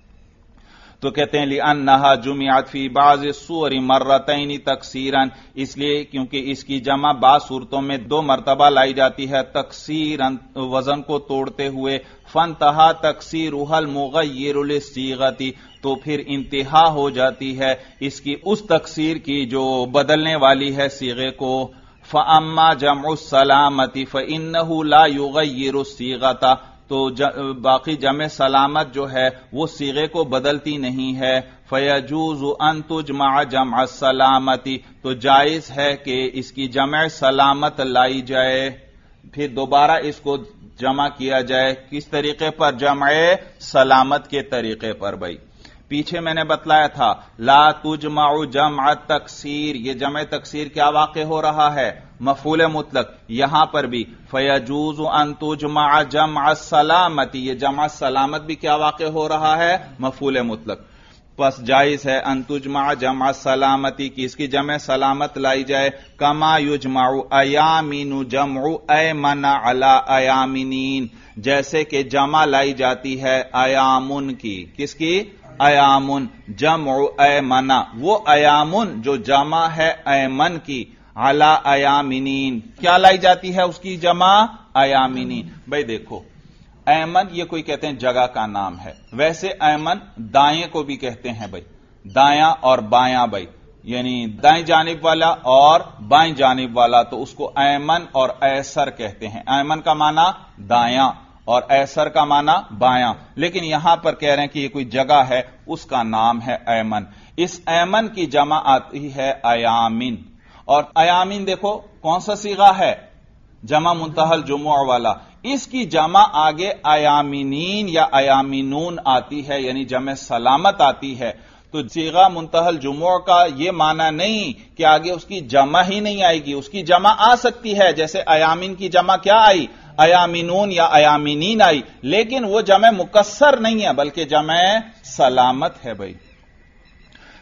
तो कहते हैं लिअन्नहा जुमिअत फी बाज़ सूअरि मर्रतैन तकसीरन, इसलिए क्योंकि इसकी जमा बाज़ सूरतों में दो मर्तबा लाई जाती है तकसीरन, वजन को तोड़ते हुए। फनतहा तकसीरुहल मुगय्यिरु लिस्सीगति, तो फिर इंतहा हो जाती है इसकी उस तकसीर की जो बदलने वाली है सीगे को। फअम्मा जमउ सलामति फइन्नहु ला युगय्यिरु सीगता, तो बाकी जमे सलामत जो है वो सीगे को बदलती नहीं है। फयजूज़ु अन तुजमा जमा सलामती, तो जायज है कि इसकी जमा सलामत लाई जाए, फिर दोबारा इसको जमा किया जाए। किस तरीके पर? जमा सलामत के तरीके पर। भाई पीछे मैंने बतलाया था ला तुजमाउ जमा तकसीर, ये जमा तकसीर क्या वाक़े हो रहा है? मफूल मुतलक। यहां पर भी फयजूज़ु अन तुजमा जमा सलामती, ये जमा सलामत भी क्या वाक़े हो रहा है? मफूल मुतलक। बस जायज है अन तुजमा जमा सलामती की इसकी जमा सलामत लाई जाए। कमा युजमाउ अयामीनु जमउ अयमना अला अयामिनीन, जैसे कि जमा लाई जाती है अयामुन की। किसकी? अयामुन जमउ अयमना, वो अयामुन जो जमा है अयमन की, अला अयामिनीन, क्या लाई जाती है उसकी जमा? अयामिनीन। भाई देखो ऐमन ये कोई कहते हैं जगह का नाम है, वैसे ऐमन दाएं को भी कहते हैं भाई, दायां और बायां भाई, यानी दाएं जानिब वाला और बाएं जानिब वाला, तो उसको ऐमन और ऐसर कहते हैं। ऐमन का माना दायां और ऐसर का माना बायां, लेकिन यहां पर कह रहे हैं कि ये कोई जगह है उसका नाम है ऐमन। इस ऐमन की जमा आती है अयामिन, और अयामिन देखो कौन सा सीगा है? जमा मुंतहल जुमुअ वाला। इसकी जमा आगे अयामिनीन या अयामिनून आती है, यानी जमे सलामत आती है। तो सीगा मुंतहल जुमुअ का यह माना नहीं कि आगे उसकी जमा ही नहीं आएगी, उसकी जमा आ सकती है, जैसे अयामिन की जमा क्या आई? अयामिनून या अयामिनीन आई, लेकिन वो जमे मुकस्सर नहीं है बल्कि जमे सलामत है भाई।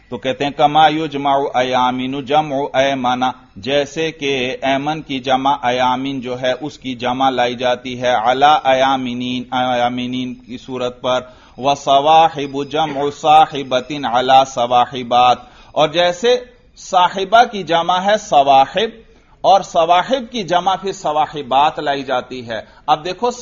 تو کہتے ہیں کما یجمع ایامین جمع ایمنا، جیسے کہ ایمن کی جمع ایامین جو ہے اس کی جمع لائی جاتی ہے علی ایامینین کی صورت پر، وصواحب جمع صاحبۃ علی صواحبات، اور جیسے صاحبہ کی جمع ہے صواحب اور صواحب کی جمع پھر صواحبات لائی جاتی ہے۔ اب دیکھو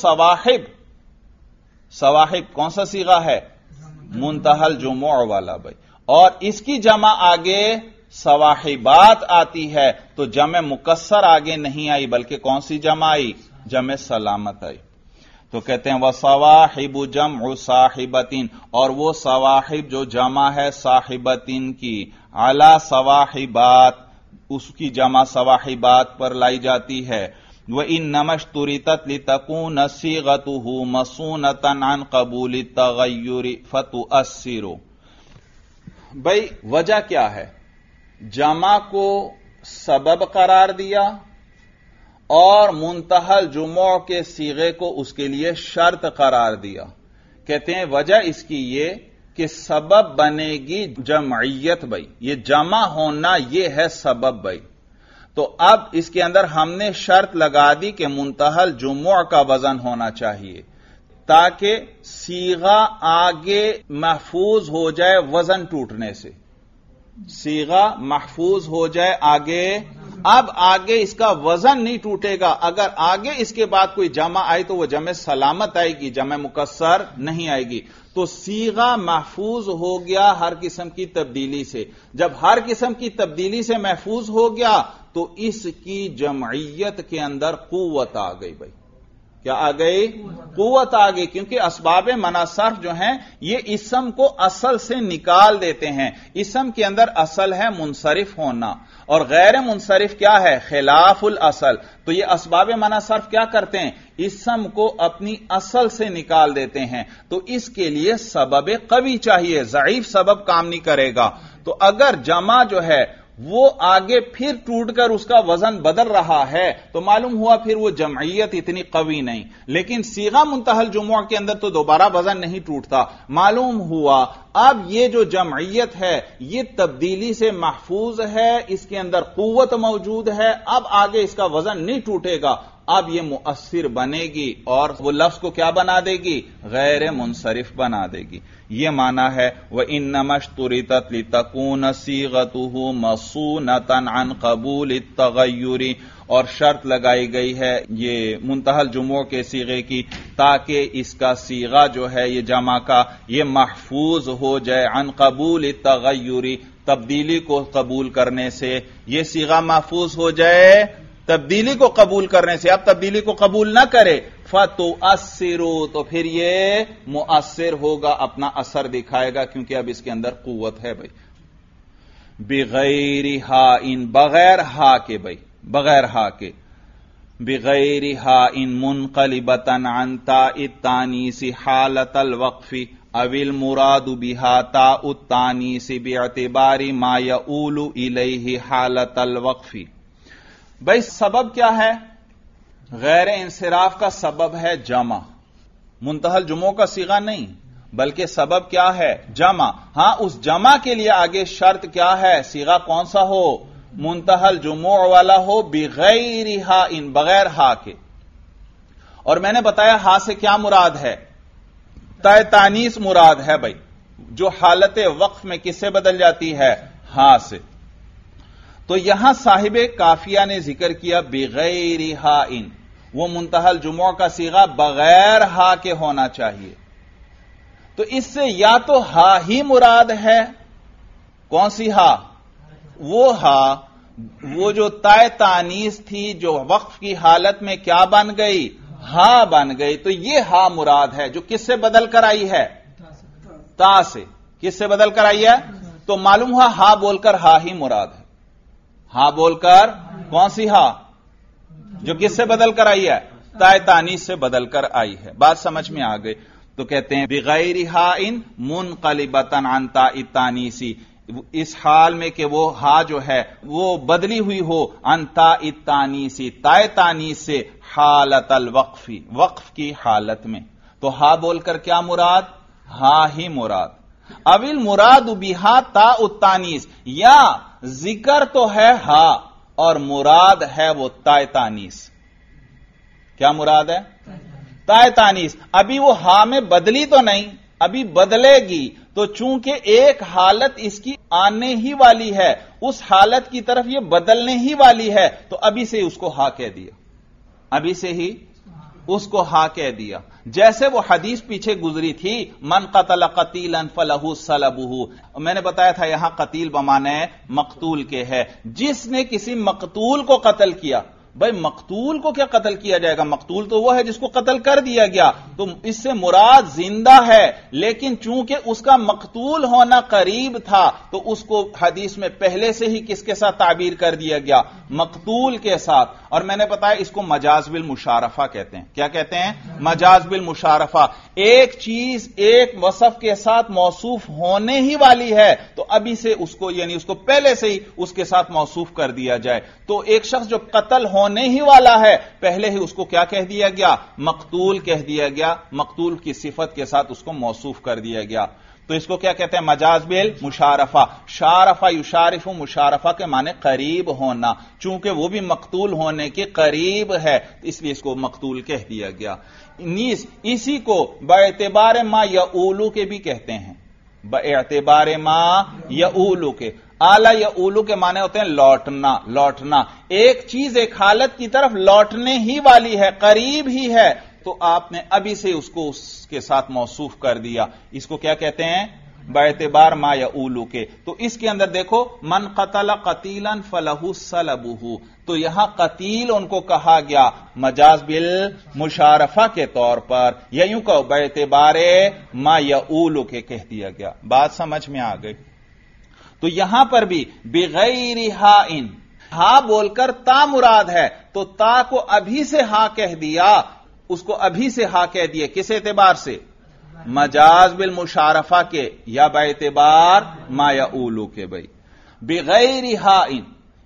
صواحب کون سا صیغہ ہے؟ منتہی الجموع والا بھائی، اور اس کی جمع آگے صواحبات آتی ہے، تو جمع مکسر آگے نہیں آئی بلکہ کون سی جمع آئی؟ جمع سلامت آئی۔ تو کہتے ہیں وصواحب جمع صاحبتین، اور وہ صواحب جو جمع ہے صاحبتین کی، علی صواحبات، اس کی جمع صواحبات پر لائی جاتی ہے۔ وَإِنَّمَا اشْتُرِطَتْ لِتَكُونَ صِيغَتُهُ مَصُونَةً عَنْ قَبُولِ التَّغَيُّرِ فَتُؤَثِّرُ۔ بھئی وجہ کیا ہے؟ جمع کو سبب قرار دیا اور منتہی الجموع کے صیغے کو اس کے لیے شرط قرار دیا۔ کہتے ہیں وجہ اس کی یہ کہ سبب بنے گی جمعیت بھائی، یہ جمع ہونا یہ ہے سبب بھائی۔ تو اب اس کے اندر ہم نے شرط لگا دی کہ منتہی الجموع کا وزن ہونا چاہیے تاکہ صیغہ آگے محفوظ ہو جائے وزن ٹوٹنے سے، صیغہ محفوظ ہو جائے آگے۔ اب آگے اس کا وزن نہیں ٹوٹے گا، اگر آگے اس کے بعد کوئی جمع آئی تو وہ جمع سلامت آئے گی، جمع مکسر نہیں آئے گی۔ تو صیغہ محفوظ ہو گیا ہر قسم کی تبدیلی سے، جب ہر قسم کی تبدیلی سے محفوظ ہو گیا تو اس کی جمعیت کے اندر قوت آ گئی بھائی۔ کیا آ گئی؟ قوت آ گئی، کیونکہ اسباب منع صرف جو ہیں یہ اسم کو اصل سے نکال دیتے ہیں۔ اسم کے اندر اصل ہے منصرف ہونا اور غیر منصرف کیا ہے؟ خلاف الاصل۔ تو یہ اسباب منع صرف کیا کرتے ہیں؟ اسم کو اپنی اصل سے نکال دیتے ہیں۔ تو اس کے لیے سبب قوی چاہیے، ضعیف سبب کام نہیں کرے گا۔ تو اگر جمع جو ہے وہ آگے پھر ٹوٹ کر اس کا وزن بدل رہا ہے تو معلوم ہوا پھر وہ جمعیت اتنی قوی نہیں، لیکن صیغہ منتہی الجموع کے اندر تو دوبارہ وزن نہیں ٹوٹتا۔ معلوم ہوا اب یہ جو جمعیت ہے یہ تبدیلی سے محفوظ ہے، اس کے اندر قوت موجود ہے، اب آگے اس کا وزن نہیں ٹوٹے گا، اب یہ مؤثر بنے گی اور وہ لفظ کو کیا بنا دے گی؟ غیر منصرف بنا دے گی۔ یہ معنی ہے وَإِنَّمَا اشْتُرِطَتْ لِتَكُونَ صِيغَتُهُ مَصُونَةً عَنْ قَبُولِ التَّغَيُّرِ، اور شرط لگائی گئی ہے یہ منتہی الجموع کے صیغے کی تاکہ اس کا صیغہ جو ہے یہ جمع کا یہ محفوظ ہو جائے عن قبول التغیر، تبدیلی کو قبول کرنے سے، یہ صیغہ محفوظ ہو جائے تبدیلی کو قبول کرنے سے۔ اب تبدیلی کو قبول نہ کرے فَتُؤَثِّرُ، تو پھر یہ مؤثر ہوگا، اپنا اثر دکھائے گا، کیونکہ اب اس کے اندر قوت ہے بھائی۔ بغیر ہائن، بغیر ہا کے بھائی، بغیر ہا کے، بغیر ہائن منقلبۃ عن تاء التانیث حالۃ الوقف او المراد بها تاء التانیث باعتبار ما یؤول الیہ حالۃ الوقف۔ بھائی سبب کیا ہے؟ غیر انصراف کا سبب ہے جمع، منتہی الجموع کا صیغہ نہیں بلکہ سبب کیا ہے؟ جمع۔ ہاں اس جمع کے لیے آگے شرط کیا ہے؟ صیغہ کون سا ہو؟ منتہی الجموع والا ہو، بغیر ہا، ان بغیر ہا کے۔ اور میں نے بتایا ہا سے کیا مراد ہے؟ تاء تانیث مراد ہے بھائی، جو حالت وقف میں کس سے بدل جاتی ہے؟ ہا سے۔ تو یہاں صاحب کافیہ نے ذکر کیا بغیر ہا ان، وہ منتہی الجموع کا صیغہ بغیر ہا کے ہونا چاہیے۔ تو اس سے یا تو ہا ہی مراد ہے، کون سی ہا؟ وہ ہا وہ جو تاء تانیث تھی جو وقف کی حالت میں کیا بن گئی؟ ہا بن گئی۔ تو یہ ہا مراد ہے جو کس سے بدل کر آئی ہے؟ تا سے۔ کس سے بدل کر آئی ہے؟ تو معلوم ہوا ہا بول کر ہا ہی مراد ہے۔ ہاں بول کر کون سی ہا؟ جو کس سے بدل کر آئی ہے؟ تاء تانیث سے بدل کر آئی ہے۔ بات سمجھ میں آ گئی؟ تو کہتے ہیں بغیر ہا ان منقلبۃ عن تاء التانیث، اس حال میں کہ وہ ہا جو ہے وہ بدلی ہوئی ہو عن تاء التانیث، تاء تانیث سے، حالت الوقف، وقف کی حالت میں۔ تو ہا بول کر کیا مراد؟ ہا ہی مراد۔ अविल मुराद बिहा ता उत्तानीस, या जिक्र तो है हा और मुराद है वो ताए तानीस। क्या मुराद है? ताए तानीस। अभी वो हा में बदली तो नहीं, अभी बदलेगी, तो चूंकि एक हालत इसकी आने ही वाली है, उस हालत की तरफ ये बदलने ही वाली है, तो अभी से उसको हा कह दिया, अभी से ही उसको हा कह दिया। जैसे वो हदीस पीछे गुजरी थी, मन कतल कतीलन फलहू सलबुहू, मैंने बताया था यहां कतील बमाने मकतूल के है, जिसने किसी मकतूल को कत्ल किया। भाई मकतूल को क्या कत्ल किया जाएगा? मकतूल तो वो है जिसको कत्ल कर दिया गया, तो इससे मुराद जिंदा है, लेकिन चूंकि उसका मकतूल होना करीब था तो उसको हदीस में पहले से ही किसके साथ ताबीर कर दिया गया? मकतूल के साथ। और मैंने बताया इसको मजाज बिल मुशारफा कहते हैं। क्या कहते हैं? मजाज बिल मुशारफा। एक चीज एक वसफ के साथ मौसूफ होने ही वाली है, तो अभी से उसको यानी उसको पहले से ही उसके साथ मौसूफ कर दिया जाए। तो एक शख्स जो कत्ल होने ही वाला है, पहले ही उसको क्या कह दिया गया? मकतूल कह दिया गया, मकतूल की सिफत के साथ उसको मौसूफ कर दिया गया। तो इसको क्या कहते हैं? मजाज बिल मुशारफा। शारफा युशारिफु, मुशारफा के माने करीब होना, चूंकि वो भी मकतूल होने के करीब है, इसलिए इसको मकतूल कह दिया गया। नीस इसी को बएतबार मा यऊलू के भी कहते हैं, बएतबार मा यऊलू के। आला यऊलू के माने होते हैं लौटना, लौटना। एक चीज एक हालत की तरफ लौटने ही वाली है, करीब ही है, तो आपने अभी से उसको उसके साथ मौसूफ कर दिया। इसको क्या कहते हैं? बाएतबार मा यऊलू के। तो इसके अंदर देखो, मन कतल कतीलन फलहू सलबुहू, तो यहां कतील उनको कहा गया मजाज बिल मुशारफा के तौर पर, या यूं कहो बाएतबारे मा यऊलू के कह दिया गया। बात समझ में आ गई? तो यहां पर भी बिगैरि हा इन, हा बोलकर ता मुराद है, तो ता को अभी से हा कह दिया, उसको अभी से हा कह दिए। किस एतबार से? मजाज बिल मुशारफा के, या बाएतबार मा यऊलू के। भाई बिगैरि हा इन,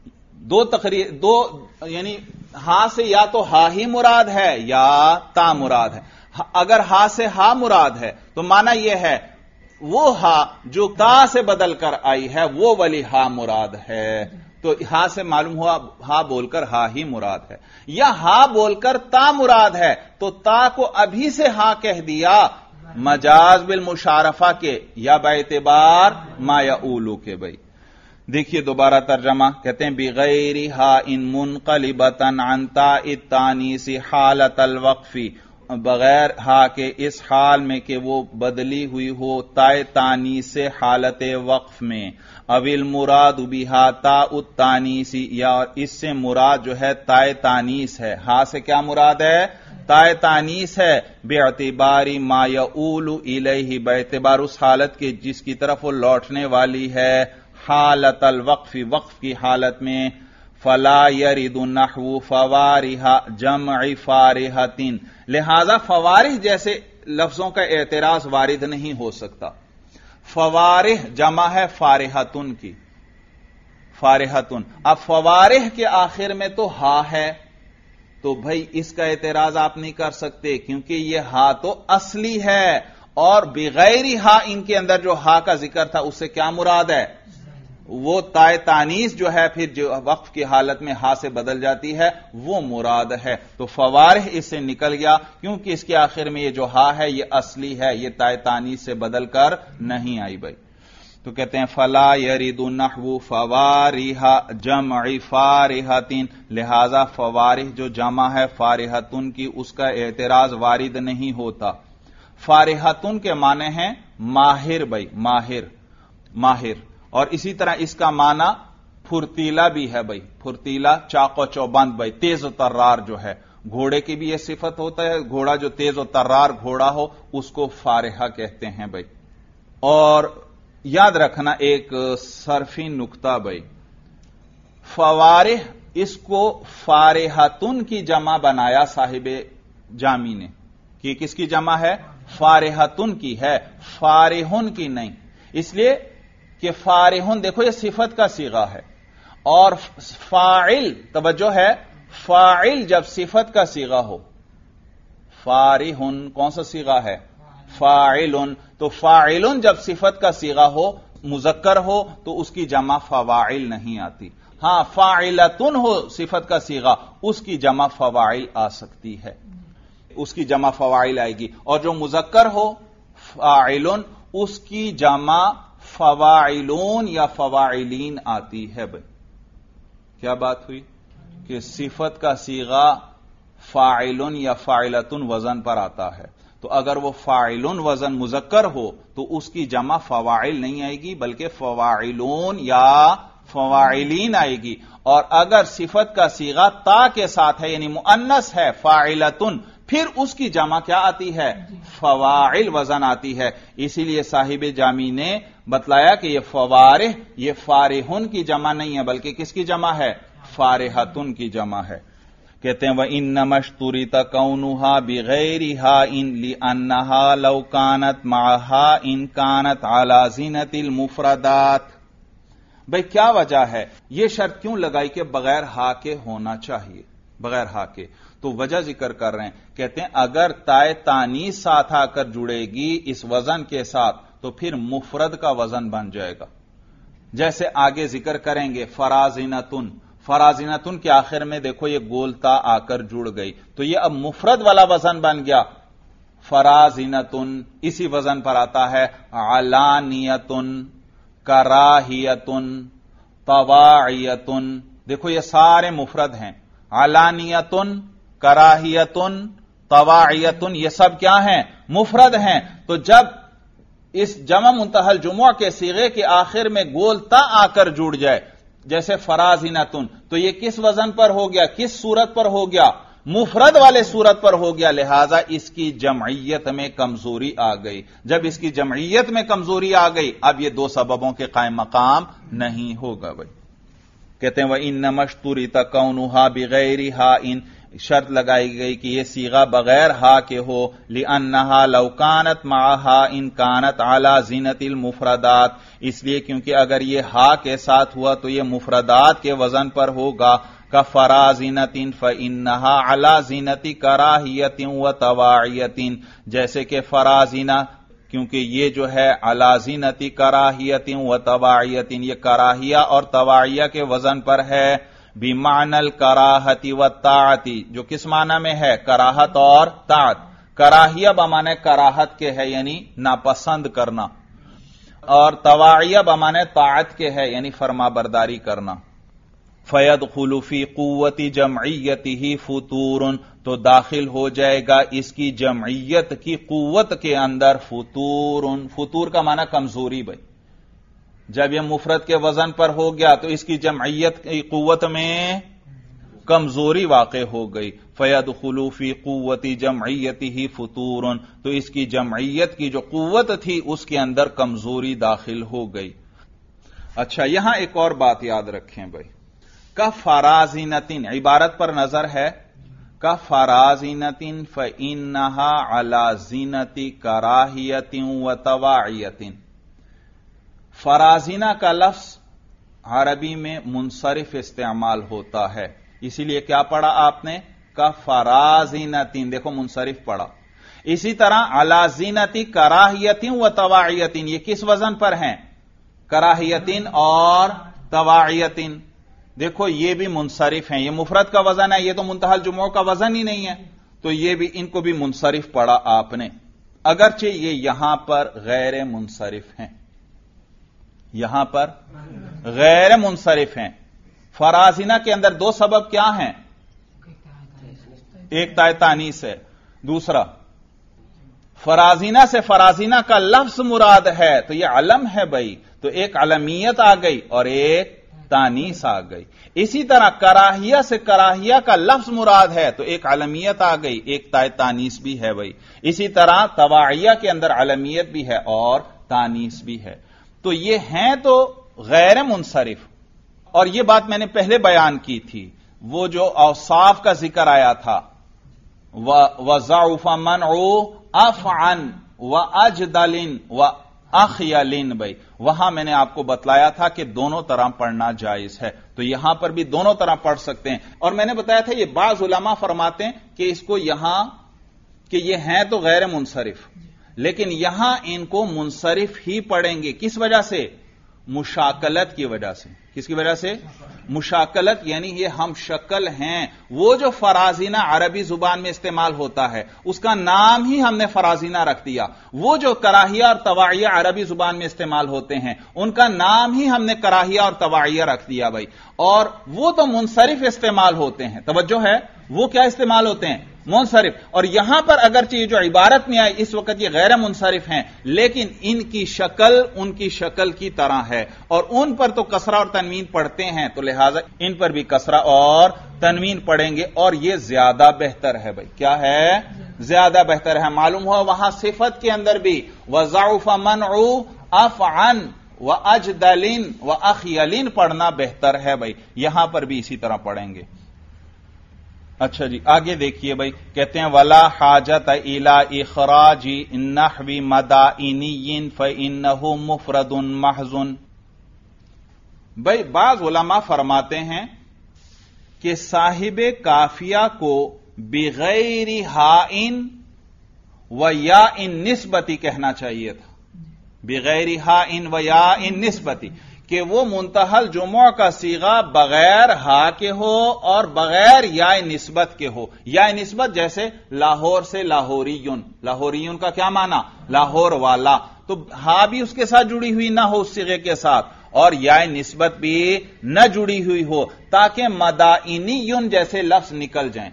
दो यानी हा से या तो हा ही मुराद है या ता मुराद है। अगर हा से हा मुराद है तो माना यह है वो हा जो ता से बदल कर आई है वो वाली हा मुराद है, तो हा से मालूम हुआ हा बोलकर हा ही मुराद है। या हा बोलकर ता मुराद है, तो ता को अभी से हा कह दिया मजाज बिल मुशारफा के, या बाएतबार मा यऊलू के। भाई देखिए दोबारा तर्जमा, कहते हैं बिगैरि हा इन मुनक़लिबतन अन ताइ तानीसी हालतल वक्फी, बगैर हा के इस हाल में कि वो बदली हुई हो ताए तानी से हालत वक्फ में। अविल मुराद बिहा ता उत्तानीसी, या इससे मुराद जो है ताए तानीस है। हा से क्या मुराद है? ताए तानीस है। बेअतिबारी मा यऊलु इलैहि, बेअतिबार उस हालत के जिसकी तरफ वो लौटने वाली है। हालतल वक्फी, वक्फ की हालत में। फला यरिदु नहवु फवारिहा जमअ फारिहतिन, लिहाजा फवारिह जैसे लफ्जों का एतराज वारिद नहीं हो सकता। फवारिह जमा है फारिहतुन की, फारिहतुन। अब फवारिह के आखिर में तो हा है, तो भाई इसका एतराज आप नहीं कर सकते, क्योंकि यह हा तो असली है, और बिगैरि हा इनके अंदर जो हा का जिक्र था उससे क्या मुराद है? वो ताए तानीस जो है फिर जो वक्फ की हालत में हा से बदल जाती है वो मुराद है। तो फवारिह इससे निकल गया, क्योंकि इसके आखिर में ये जो हा है ये असली है, ये ताए तानीस से बदल कर नहीं आई। भाई तो कहते हैं फला यरिदु नहवु फवारिहा जमअ फारिहतिन, लिहाजा फवारिह जो जमा है फारिहतुन की उसका एतराज वारिद नहीं होता। फारिहतुन के माने हैं माहिर। भाई माहिर, माहिर। और इसी तरह इसका माना फुर्तीला भी है। भाई फुर्तीला, चाको चौबंद, भाई तेज तर्रार जो है, घोड़े की भी यह सिफत होता है, घोड़ा जो तेज और तर्रार घोड़ा हो उसको फारिहा कहते हैं। भाई और याद रखना एक सरफी नुक्ता, भाई फवारिह इसको फारिहतुन की जमा बनाया साहिबे जामी ने, कि किसकी जमा है? फारिहतुन की है, फारिहुन की नहीं। इसलिए कि फारिहुन देखो ये सिफत का सीगा है, और फाइल, तवज्जो है, फाइल जब सिफत का सीगा हो, फारिहुन कौन सा सीगा है? فاعلن، تو فاعلن جب صفت کا صیغہ ہو، مذکر ہو، تو اس کی جمع فواعل نہیں آتی. ہاں فاعلتن ہو صفت کا صیغہ، اس کی جمع فواعل آ سکتی ہے، اس کی جمع فواعل آئے گی. اور جو مذکر ہو فاعلن، اس کی جمع فواعلون یا فواعلین آتی ہے. بھائی کیا بات ہوئی کہ صفت کا صیغہ فاعلن یا فاعلتن وزن پر آتا ہے، تو اگر وہ فاعلن وزن مذکر ہو تو اس کی جمع فواعل نہیں آئے گی بلکہ فواعلون یا فواعلین آئے گی. اور اگر صفت کا صیغہ تا کے ساتھ ہے یعنی مؤنث ہے فاعلتن، پھر اس کی جمع کیا آتی ہے؟ فواعل وزن آتی ہے. اسی لیے صاحب جامی نے بتلایا کہ یہ فوارح یہ فارحن کی جمع نہیں ہے بلکہ کس کی جمع ہے؟ فارحتن کی جمع ہے. کہتے ہیں وَإِنَّمَا اشْتُرِطَ كَوْنُهَا بِغَيْرِهَا إِن لِأَنَّهَا لَوْ كَانَتْ مَعَهَا إِن كَانَتْ عَلَى زِينَةِ الْمُفْرَدَاتِ. بھئی کیا وجہ ہے یہ شرط کیوں لگائی کہ بغیر ہا کے ہونا چاہیے، بغیر ہا کے؟ تو وجہ ذکر کر رہے ہیں، کہتے ہیں اگر تائے تانیث ساتھ آ کر جڑے گی اس وزن کے ساتھ تو پھر مفرد کا وزن بن جائے گا. جیسے آگے ذکر کریں گے فرازنتن، فرازنتن کے آخر میں دیکھو یہ گولتا آ کر جڑ گئی تو یہ اب مفرد والا وزن بن گیا. فرازنتن اسی وزن پر آتا ہے علانیتن، کراہیتن، طواعیتن. دیکھو یہ سارے مفرد ہیں، علانیتن، کراہیتن، طواعیتن، یہ سب کیا ہیں؟ مفرد ہیں. تو جب اس جمع منتہی الجموع کے صیغے کے آخر میں گولتا آ کر جڑ جائے جیسے فرازنتن، تو یہ کس وزن پر ہو گیا؟ کس صورت پر ہو گیا؟ مفرد والے صورت پر ہو گیا. لہذا اس کی جمعیت میں کمزوری آ گئی. جب اس کی جمعیت میں کمزوری آ گئی اب یہ دو سببوں کے قائم مقام نہیں ہوگا. بھائی کہتے ہیں وَإِنَّمَا اشْتُرِطَ كَوْنُهَا بِغَيْرِهَا إِن، شرط لگائی گئی کہ یہ صیغہ بغیر ہا کے ہو. لِأَنَّهَا لَوْ كَانَتْ مَعَهَا إِن كَانَتْ عَلَى زِينَةِ الْمُفْرَدَاتِ، اس لیے کیونکہ اگر یہ ہا کے ساتھ ہوا تو یہ مفردات کے وزن پر ہوگا. کَفَرَازِنَةٍ فَإِنَّهَا عَلَى زِينَةِ كَرَاهِيَةٍ وَطَوَاعِيَةٍ، جیسے کہ فرازینہ، کیونکہ یہ جو ہے عَلَى زِينَةِ كَرَاهِيَةٍ وَطَوَاعِيَةٍ، یہ کراہیہ اور طواعیہ کے وزن پر ہے. بِمَعْنَى الْكَرَاهَةِ وَالطَّاعَةِ، جو کس معنی میں ہے؟ کراہت اور طاعت. کراہیہ بمعنی کراہت کے ہے یعنی ناپسند کرنا، اور طواعیہ بمعنی طاعت کے ہے یعنی فرما برداری کرنا. فَيَدْخُلُ فِي قُوَّةِ جَمْعِيَّتِهِ فُتُورٌ، تو داخل ہو جائے گا اس کی جمعیت کی قوت کے اندر فطورن. فطور کا معنی کمزوری. بھائی جب یہ مفرد کے وزن پر ہو گیا تو اس کی جمعیت کی قوت میں کمزوری واقع ہو گئی. فَيَدْخُلُ فِي قُوَّةِ جَمْعِيَّتِهِ فُطُورٌ، تو اس کی جمعیت کی جو قوت تھی اس کے اندر کمزوری داخل ہو گئی. اچھا یہاں ایک اور بات یاد رکھیں بھائی، کَفَرَازِنَةٍ عبارت پر نظر ہے. کَفَرَازِنَةٍ فَإِنَّهَا عَلَى زِينَةِ كَرَاهِيَةٍ وَطَوَاعِيَةٍ. فرازینہ کا لفظ عربی میں منصرف استعمال ہوتا ہے، اسی لیے کیا پڑھا آپ نے؟ کَفَرَازِنَةٍ، دیکھو منصرف پڑھا. اسی طرح عَلَى زِينَةِ كَرَاهِيَةٍ وَطَوَاعِيَةٍ، یہ کس وزن پر ہیں؟ کراہیتن اور طواعیتن. دیکھو یہ بھی منصرف ہیں، یہ مفرد کا وزن ہے، یہ تو منتہی الجموع کا وزن ہی نہیں ہے، تو یہ بھی ان کو بھی منصرف پڑھا آپ نے، اگرچہ یہ یہاں پر غیر منصرف ہیں، یہاں پر غیر منصرف ہیں. فرازینہ کے اندر دو سبب کیا ہیں؟ ایک تائے تانیث ہے، دوسرا فرازینہ سے فرازینہ کا لفظ مراد ہے تو یہ علم ہے بھائی، تو ایک علمیت آ گئی اور ایک تانیث آ گئی. اسی طرح کراہیہ سے کراہیہ کا لفظ مراد ہے تو ایک علمیت آ گئی، ایک تائے تانیث بھی ہے بھائی. اسی طرح طواعیہ کے اندر علمیت بھی ہے اور تانیث بھی ہے. تو یہ ہیں تو غیر منصرف. اور یہ بات میں نے پہلے بیان کی تھی، وہ جو اوصاف کا ذکر آیا تھا وَضَعُفَ مَنْعُ أَفْعًا وَأَجْدَلٍ وَأَخْيَلٍ، بھائی وہاں میں نے آپ کو بتلایا تھا کہ دونوں طرح پڑھنا جائز ہے، تو یہاں پر بھی دونوں طرح پڑھ سکتے ہیں. اور میں نے بتایا تھا یہ بعض علماء فرماتے ہیں کہ اس کو یہاں کہ یہ ہیں تو غیر منصرف، لیکن یہاں ان کو منصرف ہی پڑھیں گے. کس وجہ سے؟ مشاکلت کی وجہ سے. کس کی وجہ سے؟ مشاکلت، یعنی یہ ہم شکل ہیں. وہ جو فرازینہ عربی زبان میں استعمال ہوتا ہے اس کا نام ہی ہم نے فرازینہ رکھ دیا. وہ جو کراہیہ اور تواعیہ عربی زبان میں استعمال ہوتے ہیں ان کا نام ہی ہم نے کراہیہ اور تواعیہ رکھ دیا بھائی. اور وہ تو منصرف استعمال ہوتے ہیں. توجہ ہے، وہ کیا استعمال ہوتے ہیں؟ منصرف. اور یہاں پر اگرچہ یہ جو عبارت میں آئی اس وقت یہ غیر منصرف ہیں، لیکن ان کی شکل ان کی شکل کی طرح ہے اور ان پر تو کسرہ اور تنوین پڑھتے ہیں، تو لہذا ان پر بھی کسرہ اور تنوین پڑھیں گے. اور یہ زیادہ بہتر ہے بھائی. کیا ہے؟ زیادہ بہتر ہے. معلوم ہوا وہاں صفت کے اندر بھی وضعف منع افعن واجدل واخیل پڑھنا بہتر ہے بھائی. یہاں پر بھی اسی طرح پڑھیں گے. اچھا جی، آگے دیکھیے بھائی، کہتے ہیں ولا حاجت الی اخراج النحو مدائنی فانه مفرد محض. بھائی بعض علماء فرماتے ہیں کہ صاحب قافیہ کو بغیر ہائن و یاء نسبتی کہنا چاہیے تھا. بغیر ہائن و یاء نسبتی، کہ وہ منتہل جمع کا صیغہ بغیر ہا کے ہو اور بغیر یا نسبت کے ہو. یا نسبت جیسے لاہور سے لاہوریون. لاہوریون کا کیا معنی؟ لاہور والا. تو ہا بھی اس کے ساتھ جڑی ہوئی نہ ہو اس صیغے کے ساتھ، اور یا نسبت بھی نہ جڑی ہوئی ہو، تاکہ مدائنیون جیسے لفظ نکل جائیں.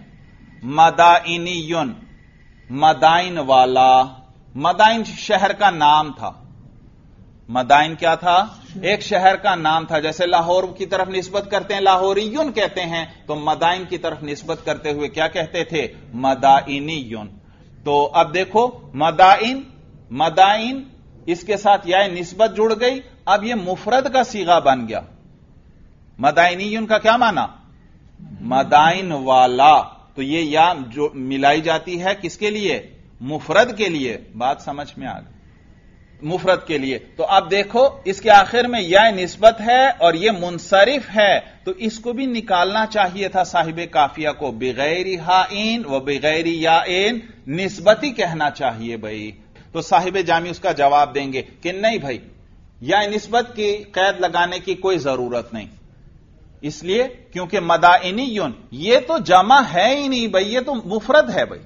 مدائنیون، مدائن والا. مدائن شہر کا نام تھا. مدائن کیا تھا؟ ایک شہر کا نام تھا. جیسے لاہور کی طرف نسبت کرتے ہیں لاہوریون کہتے ہیں، تو مدائن کی طرف نسبت کرتے ہوئے کیا کہتے تھے؟ مدائنیون. تو اب دیکھو مدائن، مدائن اس کے ساتھ یا نسبت جڑ گئی، اب یہ مفرد کا صیغہ بن گیا. مدائنیون کا کیا معنی؟ مدائن والا. تو یہ یا جو ملائی جاتی ہے کس کے لیے؟ مفرد کے لیے. بات سمجھ میں آ گئی؟ مفرد کے لیے. تو اب دیکھو اس کے آخر میں یا نسبت ہے اور یہ منصرف ہے، تو اس کو بھی نکالنا چاہیے تھا صاحب قافیہ کو بغیر ہائن و بغیر یائن نسبتی کہنا چاہیے بھائی. تو صاحب جامی اس کا جواب دیں گے کہ نہیں بھائی، یا نسبت کی قید لگانے کی کوئی ضرورت نہیں. اس لیے کیونکہ مدائنیون یہ تو جمع ہے ہی نہیں بھائی، یہ تو مفرد ہے بھائی.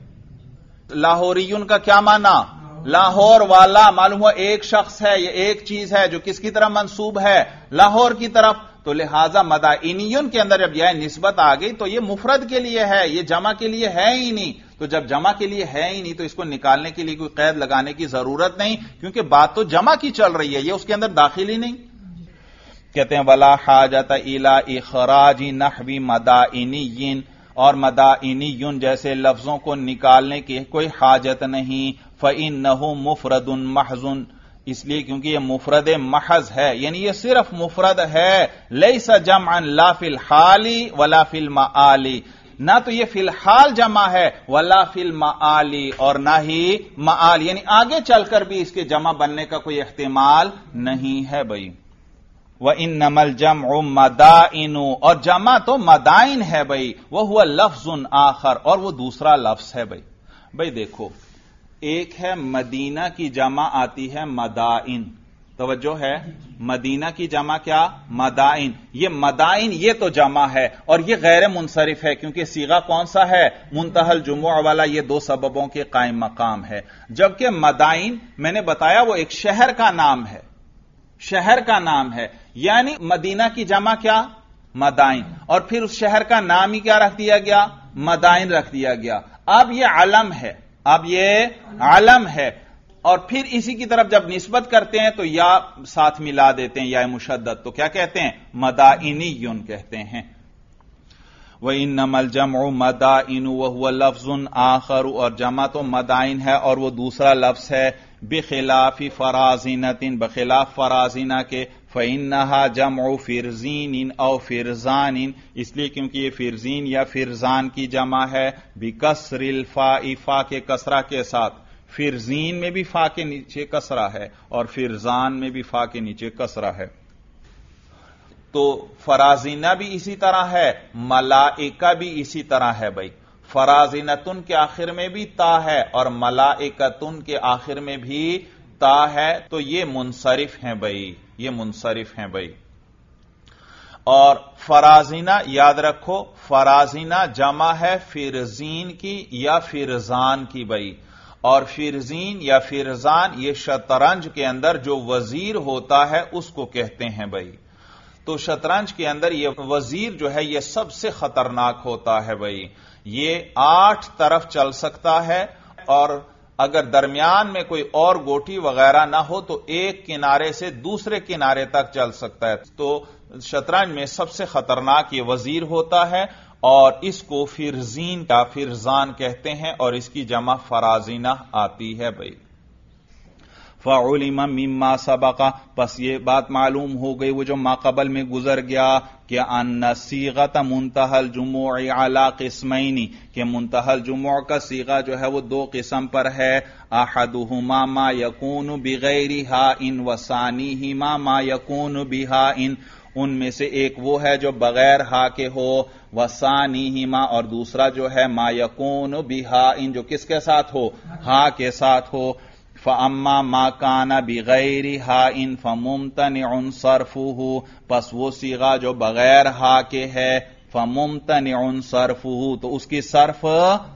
لاہوریون کا کیا معنی؟ لاہور والا. معلوم ہوا ایک شخص ہے، یہ ایک چیز ہے جو کس کی طرف منسوب ہے؟ لاہور کی طرف. تو لہذا مدائنیون کے اندر جب یہ نسبت آ گئی تو یہ مفرد کے لیے ہے، یہ جمع کے لیے ہے ہی نہیں. تو جب جمع کے لیے ہے ہی نہیں تو اس کو نکالنے کے لیے کوئی قید لگانے کی ضرورت نہیں، کیونکہ بات تو جمع کی چل رہی ہے، یہ اس کے اندر داخل ہی نہیں. کہتے ہیں ولا حاجت الی اخراج نحو مدائنی، اور مدائنیون جیسے لفظوں کو نکالنے کی کوئی حاجت نہیں. فإنہ مفرد محض، اس لیے کیونکہ یہ مفرد محض ہے، یعنی یہ صرف مفرد ہے. لیس جمعا لا فی الحال ولا فی المآل، نہ تو یہ فی الحال جمع ہے ولا فی المآل، اور نہ ہی مآل، یعنی آگے چل کر بھی اس کے جمع بننے کا کوئی احتمال نہیں ہے بھائی. وَإِنَّمَا الْجَمْعُ مَدَائِنُ، اور جمع تو مدائن ہے بھائی. وَهُوَ لَفْظٌ آخر، اور وہ دوسرا لفظ ہے بھائی. بھائی دیکھو، ایک ہے مدینہ کی جمع آتی ہے مدائن. توجہ ہے، مدینہ کی جمع کیا؟ مدائن. یہ مدائن یہ تو جمع ہے اور یہ غیر منصرف ہے، کیونکہ صیغہ کون سا ہے؟ منتہل جموع والا. یہ دو سببوں کے قائم مقام ہے. جبکہ مدائن میں نے بتایا وہ ایک شہر کا نام ہے، شہر کا نام ہے. یعنی مدینہ کی جمع کیا؟ مدائن. اور پھر اس شہر کا نام ہی کیا رکھ دیا گیا؟ مدائن رکھ دیا گیا. اب یہ علم ہے، اب یہ علم ہے. اور پھر اسی کی طرف جب نسبت کرتے ہیں تو یا ساتھ ملا دیتے ہیں، یا مشدد، تو کیا کہتے ہیں؟ مدائنیون کہتے ہیں. وَإِنَّمَا الْجَمْعُ مَدَائِنُ وَهُوَ لَفْظٌ آخر، اور جمع تو مدائن ہے اور وہ دوسرا لفظ ہے. بخلاف فرازینۃ، بخلاف فرازینہ کے. فإنها جمع فرزین او فرزان، اس لیے کیونکہ یہ فرزین یا فرزان کی جمع ہے. بکسر الفاء، فا کے کسرہ کے ساتھ. فرزین میں بھی فا کے نیچے کسرہ ہے اور فرزان میں بھی فا کے نیچے کسرہ ہے. تو فرازینہ بھی اسی طرح ہے، ملائکہ بھی اسی طرح ہے بھائی. فرازینتن کے آخر میں بھی تا ہے اور ملائکتن کے آخر میں بھی تا ہے، تو یہ منصرف ہیں بھائی، یہ منصرف ہیں بھائی۔ اور فرازینہ یاد رکھو، فرازینہ جمع ہے فرزین کی یا فرزان کی بھائی، اور فرزین یا فرزان یہ شطرنج کے اندر جو وزیر ہوتا ہے اس کو کہتے ہیں بھائی۔ تو شطرنج کے اندر یہ وزیر جو ہے یہ سب سے خطرناک ہوتا ہے بھائی، یہ 8 طرف چل سکتا ہے، اور اگر درمیان میں کوئی اور گوٹی وغیرہ نہ ہو تو ایک کنارے سے دوسرے کنارے تک چل سکتا ہے۔ تو شطرنج میں سب سے خطرناک یہ وزیر ہوتا ہے، اور اس کو فرزین یا فرزان کہتے ہیں، اور اس کی جمع فرازینہ آتی ہے بھائی۔ فَعُلِمَ مِمَّا سَبَقَ، پس یہ بات معلوم ہو گئی وہ جو ماقبل میں گزر گیا کہ ان صیغۃ منتہی الجموع علی قسمین، کہ منتہی الجموع کا صیغہ جو ہے وہ 2 قسم پر ہے، احدہما ما یکون بغیر ہاء وثانیہما ما یکون بہاء، ان میں سے ایک وہ ہے جو بغیر ہا کے ہو، وثانیہما اور دوسرا جو ہے ما یکون بہاء جو کس کے ساتھ ہو، ہا کے ساتھ ہو۔ فَأَمَّا مَا كَانَ بِغَيْرِ هَاءٍ فَمُمْتَنِعٌ صَرْفُهُ، پس وہ صیغہ جو بغیر ہا کے ہے، فَمُمْتَنِعٌ صَرْفُهُ تو اس کی صرف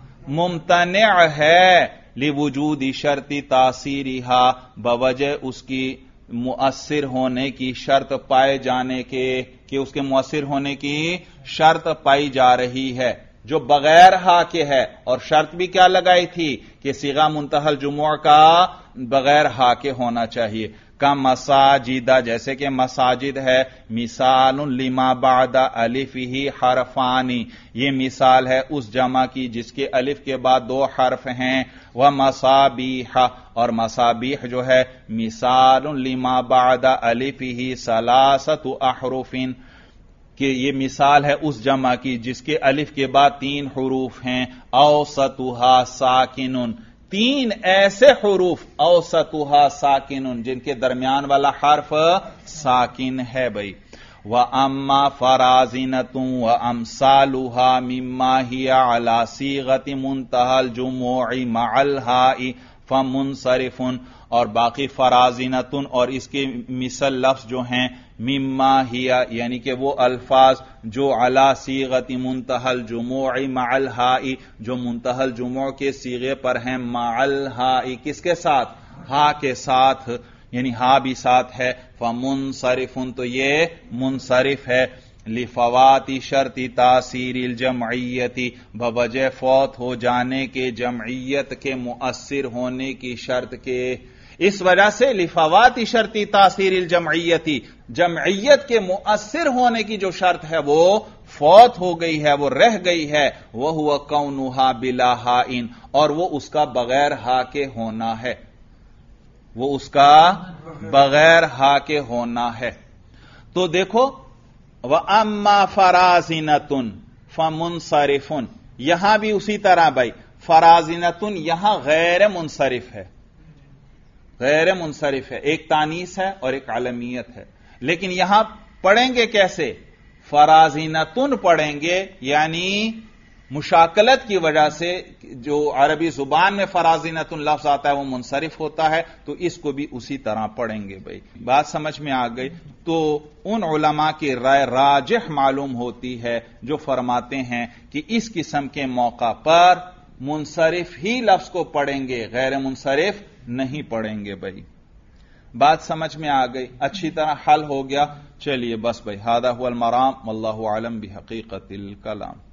ممتنع ہے، لِوُجُودِ شَرْطِ تَأْثِيرِهَا بوجہ اس کی مؤثر ہونے کی شرط پائے جانے کے، کہ اس کے مؤثر ہونے کی شرط پائی جا رہی ہے جو بغیر ہا کے ہے، اور شرط بھی کیا لگائی تھی کہ صیغہ منتہی الجموع کا بغیر ہا کے ہونا چاہیے۔ کا مساجد، جیسے کہ مساجد ہے، مثال لما بعد الفہ حرفان، یہ مثال ہے اس جمع کی جس کے الف کے بعد 2 حرف ہیں، ومصابیح، اور مصابیح جو ہے مثال لما بعد الفہ 3 احرف، کہ یہ مثال ہے اس جمع کی جس کے الف کے بعد 3 حروف ہیں، اوسطها ساکن، 3 ایسے حروف اوسطها ساکن جن کے درمیان والا حرف ساکن ہے بھائی۔ وَأَمَّا فَرَازِنَةٌ وَأَمْثَالُهَا مِمَّا هِيَ عَلَى صِيغَةِ مُنْتَهَى الْجُمُوعِ مَعَ الْهَاءِ فَمُنْصَرِفٌ، اور باقی فرازینتن اور اس کے مثل لفظ جو ہیں مما ہیا، یعنی کہ وہ الفاظ جو علی صیغۃ منتہی الجموع مع الہاء، جو منتہی الجموع کے صیغے پر ہیں، مع الہاء کس کے ساتھ، ہا کے ساتھ، یعنی ہا بھی ساتھ ہے، فمنصرف تو یہ منصرف ہے، لفوات شرط تاثیر الجمعیت بوجہ فوت ہو جانے کے جمعیت کے مؤثر ہونے کی شرط کے، اس وجہ سے لفوات شرط تاثیر الجمعیت، جمعیت کے مؤثر ہونے کی جو شرط ہے وہ فوت ہو گئی ہے، وہ رہ گئی ہے، وہو کونھا بلا ہاء، اور وہ اس کا بغیر ہا کے ہونا ہے، وہ اس کا بغیر ہا کے ہونا ہے۔ تو دیکھو وَأَمَّا فَرَازِنَةٌ فَمُنْصَرِفٌ، یہاں بھی اسی طرح بھائی، فرازینتن یہاں غیر منصرف ہے، غیر منصرف ہے، ایک تانیث ہے اور ایک علمیت ہے، لیکن یہاں پڑھیں گے کیسے، فرازینتن پڑھیں گے، یعنی مشاکلت کی وجہ سے جو عربی زبان میں فرازینتن لفظ آتا ہے وہ منصرف ہوتا ہے، تو اس کو بھی اسی طرح پڑھیں گے بھائی۔ بات سمجھ میں آ گئی؟ تو ان علماء کی رائے راجح معلوم ہوتی ہے جو فرماتے ہیں کہ اس قسم کے موقع پر منصرف ہی لفظ کو پڑھیں گے، غیر منصرف نہیں پڑھیں گے بھائی۔ بات سمجھ میں آ گئی؟ اچھی طرح حل ہو گیا؟ چلیے بس بھائی، ھذا ھو المرام واللہ اعلم بحقیقت الکلام۔